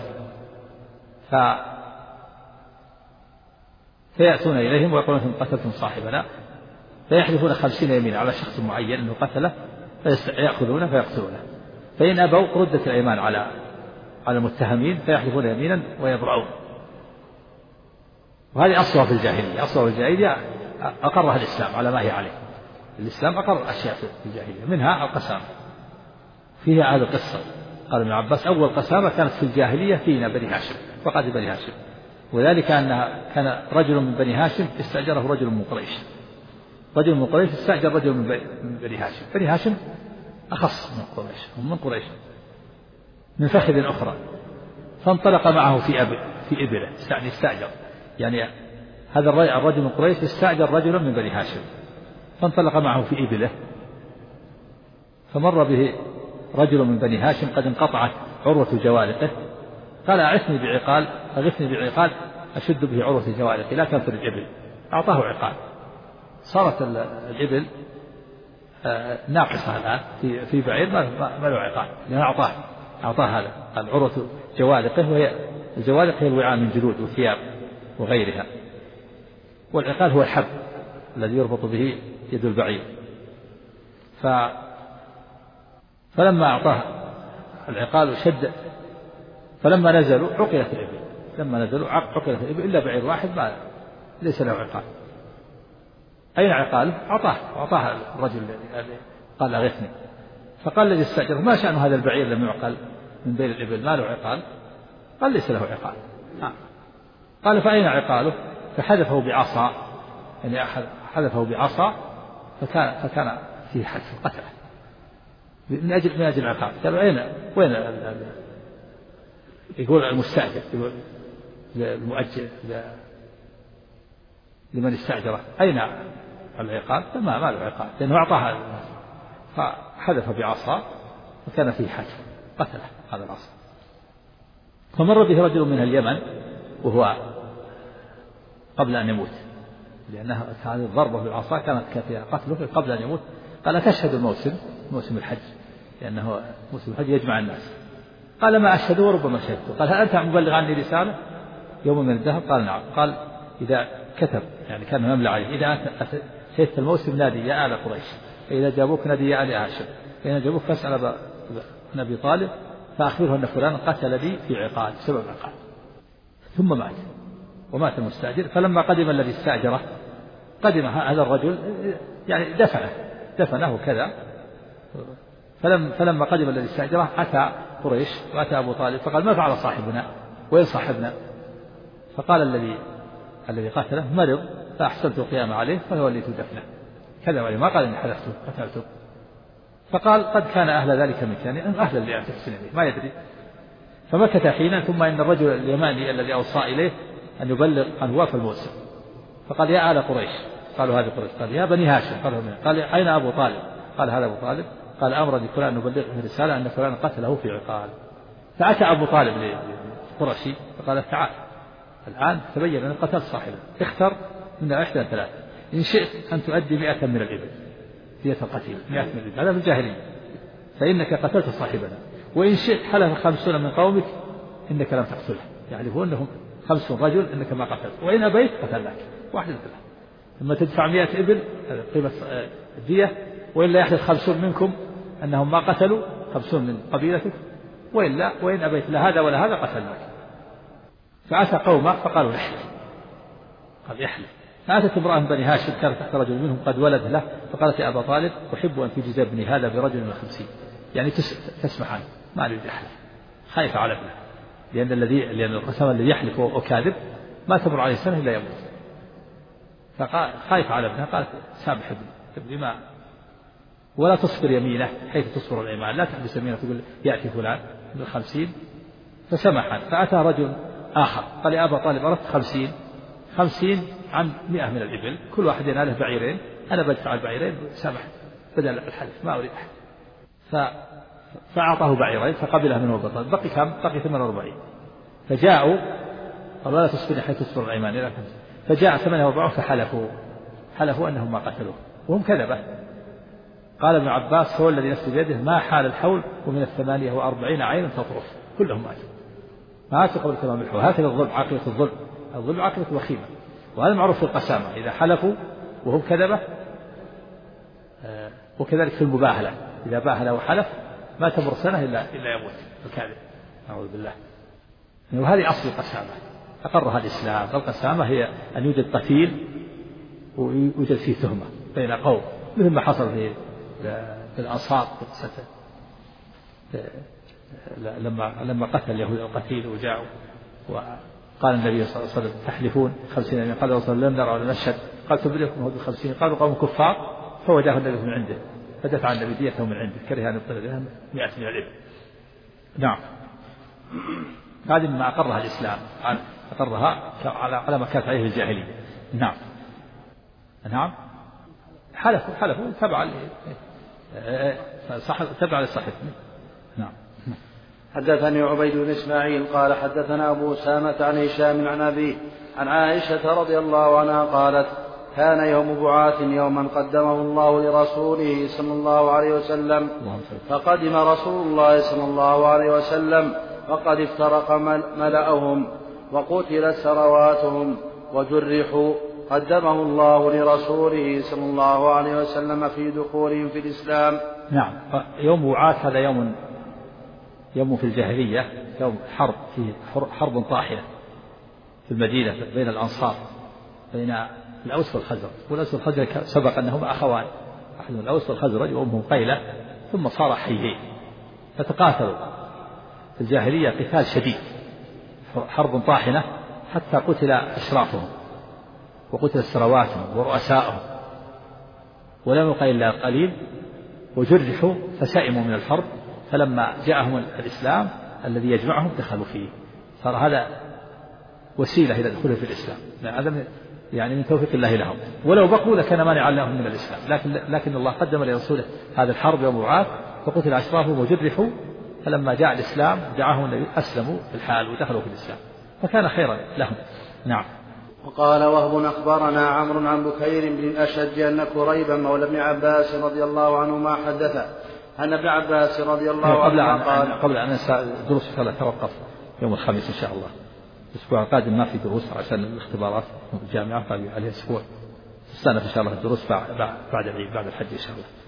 فيأتون إليهم ويقولون أنتم قتلتم صاحبنا، فيحلفون 50 يمين على شخص معين أنه قتله، فيأخذونه فيقتلونه. فإن أبوا ردت الأيمان على المتهمين فيحلفون يمينا ويبرؤون. وهذه أصلها في الجاهلية. أصلها في الجاهلية أقرها الإسلام على ما هي عليه. الإسلام أقر أشياء في الجاهلية، منها القسامة. فيها هذه القصة، قال ابن عباس أول قسامة كانت في الجاهلية فينا بني هاشم، فقد بني هاشم، وذلك أن كان رجل من بني هاشم استأجره رجل من قريش. رجل من قريش استأجر رجل من بني هاشم. بني هاشم أخص من قريش، هم من قريش من فخذ أخرى، فانطلق معه في إبله، استأجر، يعني هذا الرجل من قريش استأجر رجلا من بني هاشم، فانطلق معه في إبله، فمر به رجل من بني هاشم قد انقطعت عروة جوالقه، قال أغثني بعقال أشد به عروة جوالقي لا تنفر الإبل. أعطاه عقال، صارت الإبل ناقصة الآن في بعير ما له عقال، لأنه أعطاه هذا العروة جوالقه، وهي الجوالق هي الوعاء من جلود وثياب وغيرها، والعقال هو الحب الذي يربط به يد البعير. فلما أعطاه العقال شد، فلما نزلوا عقلت الإبل، عقلت الإبل إلا بعير واحد ليس له عقال. أين عقاله؟ أعطاه الرجل الذي قال أغثني. فقال الذي استأجره ما شأن هذا البعير لم يعقل من بين الإبل ما له عقال؟ قال ليس له عقال. قال فأين عقاله؟ فحذفه بعصا، يعني حذفه بعصا، فكان فيه حذف قتله من أجل العقاب. قالوا وين يقول المستأجر، يقول المؤجر لمن استأجره أين العقاب؟ ما له عقاب لأنه أعطاها، فحذف بعصا وكان فيه حذف قتله هذا العصا. فمر به رجل من اليمن وهو قبل أن يموت، لأنها هذه الضربة بالعصا كانت كافية قتله قبل أن يموت. قال تشهد موسم الحج، لأنه موسم الحج يجمع الناس. قال ما أشهد وربما شهدت. قال هل أنت مبلغ عني رسالة يوم من الدهر؟ قال نعم. قال إذا كتب، يعني كان مملى عليه، إذا شهدت الموسم نادي يا آل قريش فإذا جابوك نادي يا آل هاشم، فإذا جابوك فاسأل ابن أبي طالب فأخبره أن فلان قتل بي في عقال بسبب عقال. ثم مات ومات المستأجر. فلما قدم الذي استأجره قدم هذا الرجل يعني دفنه كذا. فلما قدم الذي استأجره أتى قريش وأتى أبو طالب فقال ما فعل صاحبنا وين صاحبنا؟ فقال الذي قتله مرض فأحسنت القيام عليه فوليت دفنه كذا، ما قال إني حدثته قتلته. فقال قد كان أهل ذلك مكاني أهلا لأتحسن به ما يدري. فمكث حينا ثم إن الرجل اليماني الذي أوصى إليه أن يبلغ عن وفاة الموسم فقال يا آل قريش، قالوا هذه قريش. قال يا بني هاشم، قال أين أبو طالب؟ قال هذا أبو طالب. قال أمرني فلان أن نبلغه رسالة أن فلان قتله في عقال. فأتى أبو طالب للقرشي فقال تعال الآن تبين أن قتل صاحبه، اختر من إحدى ثلاث، إن شئت أن تؤدي 100 من الإبل دية القتيل 100 من الإبل، هذا في الجاهلية، فإنك قتلت صاحبنا، وإن شئت حلف 50 من قومك إنك لم تقتله، يعرفون أنهم 50 رجل إنك ما قتلت، وإن أبيت قتلناك واحد من ثلاث، ثم تدفع 100 إبل قيمة الدية، وإلا يحدث 50 منكم أنهم ما قتلوا 50 من قبيلتك، وإن أبيت لا هذا ولا هذا قتلناك. فأتى قومه فقالوا نحلف، قال يحلف. فأتت امرأة من بني هاشم كانت تحت رجل منهم قد ولد له فقالت يا أبا طالب أحب أن تجزي ابني هذا برجل من 50، يعني تسمح عنه، ما أريد يحلف، خايف على ابنه، لأن القسم الذي يحلف وكاذب ما تمر عليه سنة إلا يموت، فقال خايف على ابنها. قالت سامح ابني ما ولا تصبر يمينه حيث تصبر الأيمان، لا تحبس يمينه تقول يأتي فلان من 50. فسمح عنه. فأتى رجل آخر قال يا أبا طالب أردت 50 عن 100 من الإبل، كل واحد يناله بعيرين، أنا بدفع البعيرين سامح بدل الحلف ما أريد أحد. فأعطاه بعيرين فقبلها منه أبو طالب، بقي كم؟ بقي 48. فجاءوا قالوا لا تصبر حيث تصبر الأيمان، فجاء 48 فحلفوا أنهم ما قتلوه وهم كذبة. قال ابن عباس هو الذي نفسه بيده ما حال الحول ومن 48 عينا تطرف كلهم ماتوا قبل تمام الحول. هكذا الظلم عاقبة الظلم عاقبة وخيمة، وهذا معروف في القسامة إذا حلفوا وهم كذبة. وكذلك في المباهلة إذا باهل وحلف ما تمر سنة إلا يموت الكاذب، أعوذ بالله. وهذه أصل القسامة أقرها الإسلام. القسامة هي أن يوجد قتيل ويوجد فيه تهمة بين قوم، مثل ما حصل في الأنصار لما قتل اليهود القتيل وجاءوا وقال النبي صلى الله عليه وسلم تحلفون 50 يمين، قال رسول الله لم نرى ولا نشهد، قال تبلغكم هو ب50، قالوا قوم كفار، فوجاه النبي من عنده فدفع النبي ديته من عنده كره أن يبطل بها 100 من الإبل. نعم، هذه مما أقرها الإسلام، أقرها على ما كانت عليه الجاهلية. نعم حلفوا تبع للصحيح. نعم. حدثني عبيد بن إسماعيل قال حدثنا أبو أسامة عن هشام عن أبيه عن عائشة رضي الله عنها قالت كان يوم بعاث يوما قدمه الله لرسوله صلى الله عليه وسلم، فقدم رسول الله صلى الله عليه وسلم وقد افترق ملأهم وقتلت ثرواتهم وجرحوا، قدمه الله لرسوله صلى الله عليه وسلم في دخولهم في الإسلام. نعم، يوم بعاث هذا يوم في الجاهلية، يوم حرب، فيه حرب طاحنة في المدينة بين الأنصار، بين الأوس والخزرج. والأوس والخزرج سبق أنهم أخوان، أحد من الأوس والخزرج وأمهم قيلة، ثم صار حيين فتقاتلوا في الجاهلية قتال شديد، حرب طاحنة حتى قتل أشرافهم وقتل ثرواتهم ورؤسائهم، ولم يبق إلا قليل، وجرحوا فسئموا من الحرب، فلما جاءهم الإسلام الذي يجمعهم دخلوا فيه، صار هذا وسيلة إلى دخولهم في الإسلام، يعني من توفيق الله لهم، ولو بقوا لكان مانعا لهم من الإسلام، لكن الله قدم لرسوله هذا الحرب يوم بعاث، فقتل أشرافهم وجرحوا، فلما جاء الإسلام دعاهم النبي أسلموا في الحال ودخلوا في الإسلام، فكان خيرا لهم. نعم. وقال وهب أخبرنا عمرو عن بكير بن الأشج أن كريبا مولى ابن عباس رضي الله عنهما حدث أن ابن عباس رضي الله عنهما قال قبل أن دروس فلا توقف يوم الخميس إن شاء الله، الأسبوع القادم ما في دروس عشان الاختبارات في الجامعة، فعليه أسبوع السنة إن شاء الله الدروس بعد العيد بعد الحج إن شاء الله.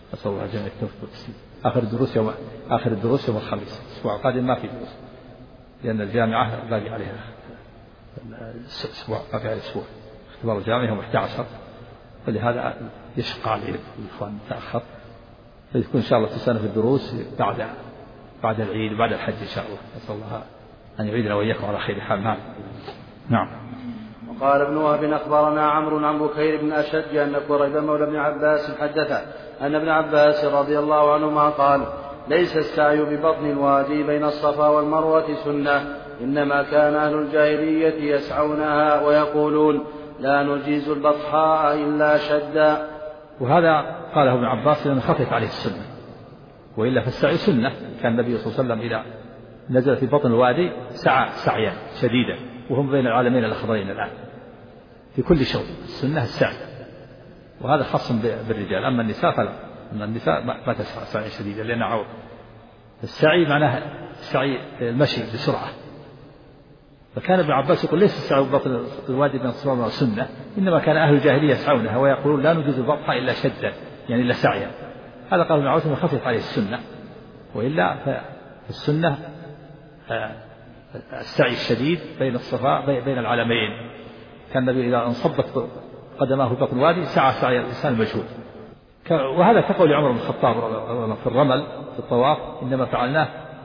نسأل الله جميع التوفيق والتسليم. آخر الدروس يوم الخميس، الأسبوع القادم ما في دروس لأن الجامعة باقي عليها أسبوع، باقي عليها أسبوع. اختبار الجامعة يوم 11، فلهذا يشق عليه الإخوان تأخر، فيكون إن شاء الله تسنة في الدروس بعد العيد بعد الحج إن شاء الله. نسأل الله أن يعيدنا وإياكم على خير حال. نعم. وقال ابن وهب أخبرنا عمرو عن بكير بن أشج أن قريب مولى ابن عباس حدث أن ابن عباس رضي الله عنهما قال: ليس السعي ببطن الوادي بين الصفا والمروة سنة، إنما كان أهل الجاهلية يسعونها ويقولون: لا نجيز البطحاء إلا شدا. وهذا قاله ابن عباس لأنه خفف عليه السنة، وإلا فالسعي سنة. كان النبي صلى الله عليه وسلم إذا نزل في بطن الوادي سعى سعيا شديدا، وهم بين العالمين الأخضرين الآن في كل شوط. السنة السعي، وهذا خاص بالرجال. أما النساء فلا، أما النساء ما تسعى سعيا شديدا لأنها عور. السعي معناه السعي المشي بسرعة. فكان ابن عباس يقول: ليس السعي ببطن الوادي بين الصفا والمروة سنة، إنما كان أهل الجاهلية يسعونها ويقولون: لا نجيز البطحاء إلا شدا، يعني إلا سعيا. هذا قال ابن عباس خفف عليه السنة، وإلا فالسنة السعي الشديد بين الصفا بين العالمين. كان النبي إذا انصبت قدماه في بطن الوادي سعى الإنسان المجهود. وهذا كقول عمر بن الخطاب في الرمل في الطواف: إنما فعلناه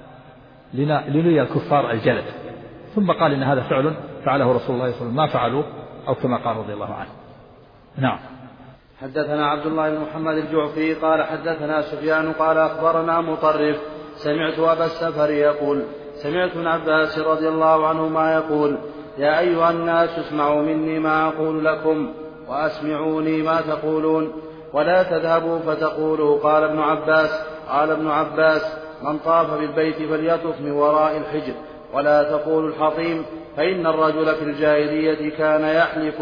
لنري الكفار الجلد. ثم قال: إن هذا فعل فعله رسول الله صلى الله عليه وسلم ما فعلوه، أو كما قال رضي الله عنه. نعم. حدثنا عبد الله بن محمد الجعفي قال حدثنا سفيان قال أخبرنا مطرف سمعت أبا السفر يقول: سمعت ابن عباس رضي الله عنهما يقول: يا أيها الناس اسمعوا مني ما أقول لكم وأسمعوني ما تقولون، ولا تذهبوا فتقولوا قال ابن عباس: من طاف بالبيت فليطف من وراء الحجر، ولا تقولوا الحطيم، فإن الرجل في الجاهلية كان يحلف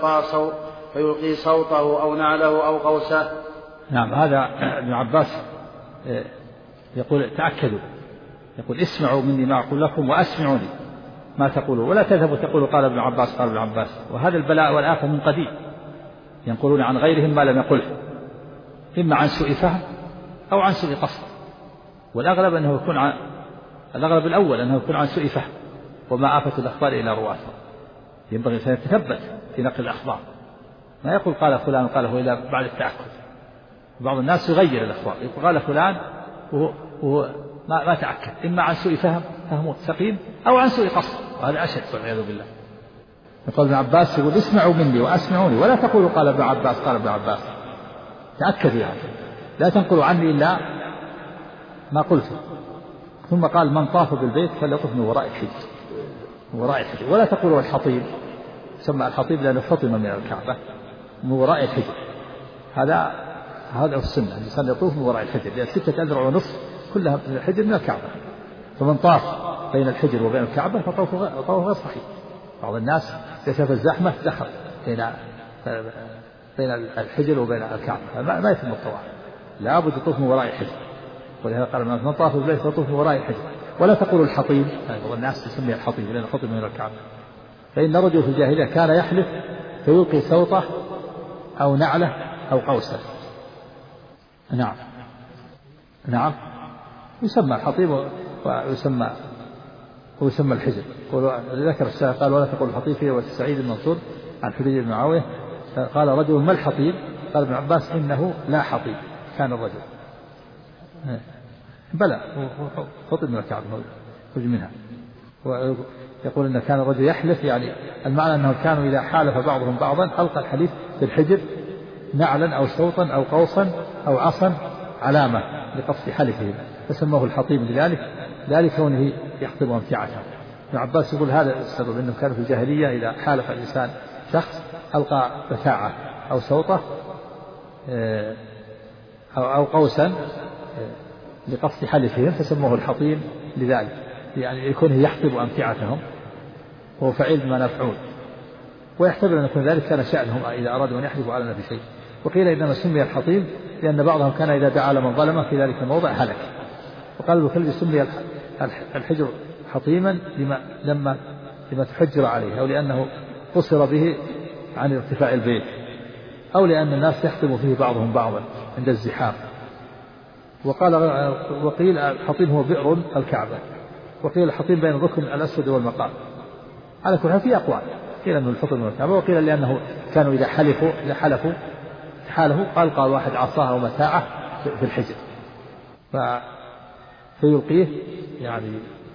فيلقي صوته أو نعله أو قوسه. نعم. هذا ابن عباس يقول: تأكدوا، يقول: اسمعوا مني ما أقول لكم وأسمعوني ما تقولوا، ولا تذهبوا تقولوا قال ابن عباس. وهذا البلاء والآفة من قديم، ينقلون عن غيرهم ما لم يقله، إما عن سوء فهم أو عن سوء قصد. والأغلب الأغلب الأول أنه يكون عن سوء فهم، وما آفة الأخبار إلى رواتها. ينبغي أن يتثبت في نقل الأخبار، ما يقول قال فلان قاله إلا بعد التأكد. بعض الناس يغير الأخبار، يقول قال فلان وهو ما تأكد، إما عن سوء فهمه سقيم أو عن سوء قصد، وهذا أشد والعياذ بالله. يقول ابن عباس: يقول: اسمعوا مني وأسمعوني، ولا تقولوا قال ابن عباس. تأكدوا يعني، لا تنقلوا عني إلا ما قلته. ثم قال: من طاف بالبيت فليطف من وراء الحجر، ولا تقولوا الحطيم. سمى الحطيم لأنه حطم من الكعبة من وراء الحجر. هذا السنة، الإنسان يطوف من وراء الحجر، لأن 6 أذرع ونصف كلها من الحجر من الكعبة. فمن طاف بين الحجر وبين الكعبة فطوفه غير صحيح. بعض الناس يشاف الزحمة دخل بين الحجر وبين الكعبة، ما يتم الطواف، لا بد يطوف من وراء الحجر. ولهذا قال: من طاف بالبيت فطوف من وراء الحجر، ولا تقول الحطيم. بعض الناس تسميه الحطيم لأنه حطم من الكعبة. فإن رجل في الجاهلية كان يحلف فيلقي صوته أو نعله أو قوسه. نعم. يسمى الحطيم ويسمى الحجر. ذكر الشاعر قال: ولا تقول الحطيم فيه. وسعيد المنصور عن حديث بن معاوية قال: رجل ما الحطيم؟ قال ابن عباس: إنه لا حطيم كان الرجل. بلى حطم من الكعبة خرج منها. يقول إن كان الرجل يحلف، يعني المعنى أنه كانوا إذا حالف بعضهم بعضا ألقى الحليف في الحجر نعلا أو صوتا أو قوسا أو عصا علامة لقصد حلفهم، فسموه الحطيم لذلك كونه يحطم أمتعته. ابن عباس يقول هذا السبب، أنه كان في الجاهلية إذا حالف الإنسان شخص ألقى بتاعة أو صوته أو قوسا لقصد حلفهم، فسموه الحطيم لذلك، يعني يكون يحطب أمتعتهم، وهو فعيل بما نفعون. ويحتمل أن يكون ذلك كان شأنهم إذا أرادوا أن يحلفوا على نفي شيء. وقيل إنما سمي الحطيم لأن بعضهم كان إذا دعا لمن ظلمه في ذلك الموضع هلك. وقال ابن الكلبي: سمي الحجر حطيما لما تحجر عليه، أو لأنه قصر به عن ارتفاع البيت، أو لأن الناس يحطم فيه بعضهم بعضا عند الزحام وقيل الحطيم هو بئر الكعبة، وقيل الحطيم بين الركن الأسود والمقام. على كل حال في أقوال، قيل أنه الحطيم والكعبة، وقيل لأنه كانوا إذا حلفوا حاله قال واحد عصاه أو متاعه في الحجر فيلقيه، يعني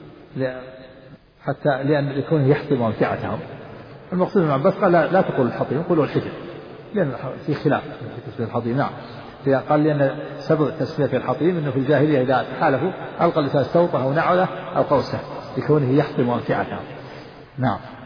حتى لأن يكون يحطم أمتعتهم. المقصود من عباس قال لا تقول الحطيم، قولوا الحجر، لأن في خلاف في تسمية الحطيم. نعم، قال لأن سبب تسمية الحطيم أنه في الجاهلية إذا حالفوا ألقى الإنسان سوطه أو نعله أو قوسه لكونه يحطم أمتعتهم. نعم.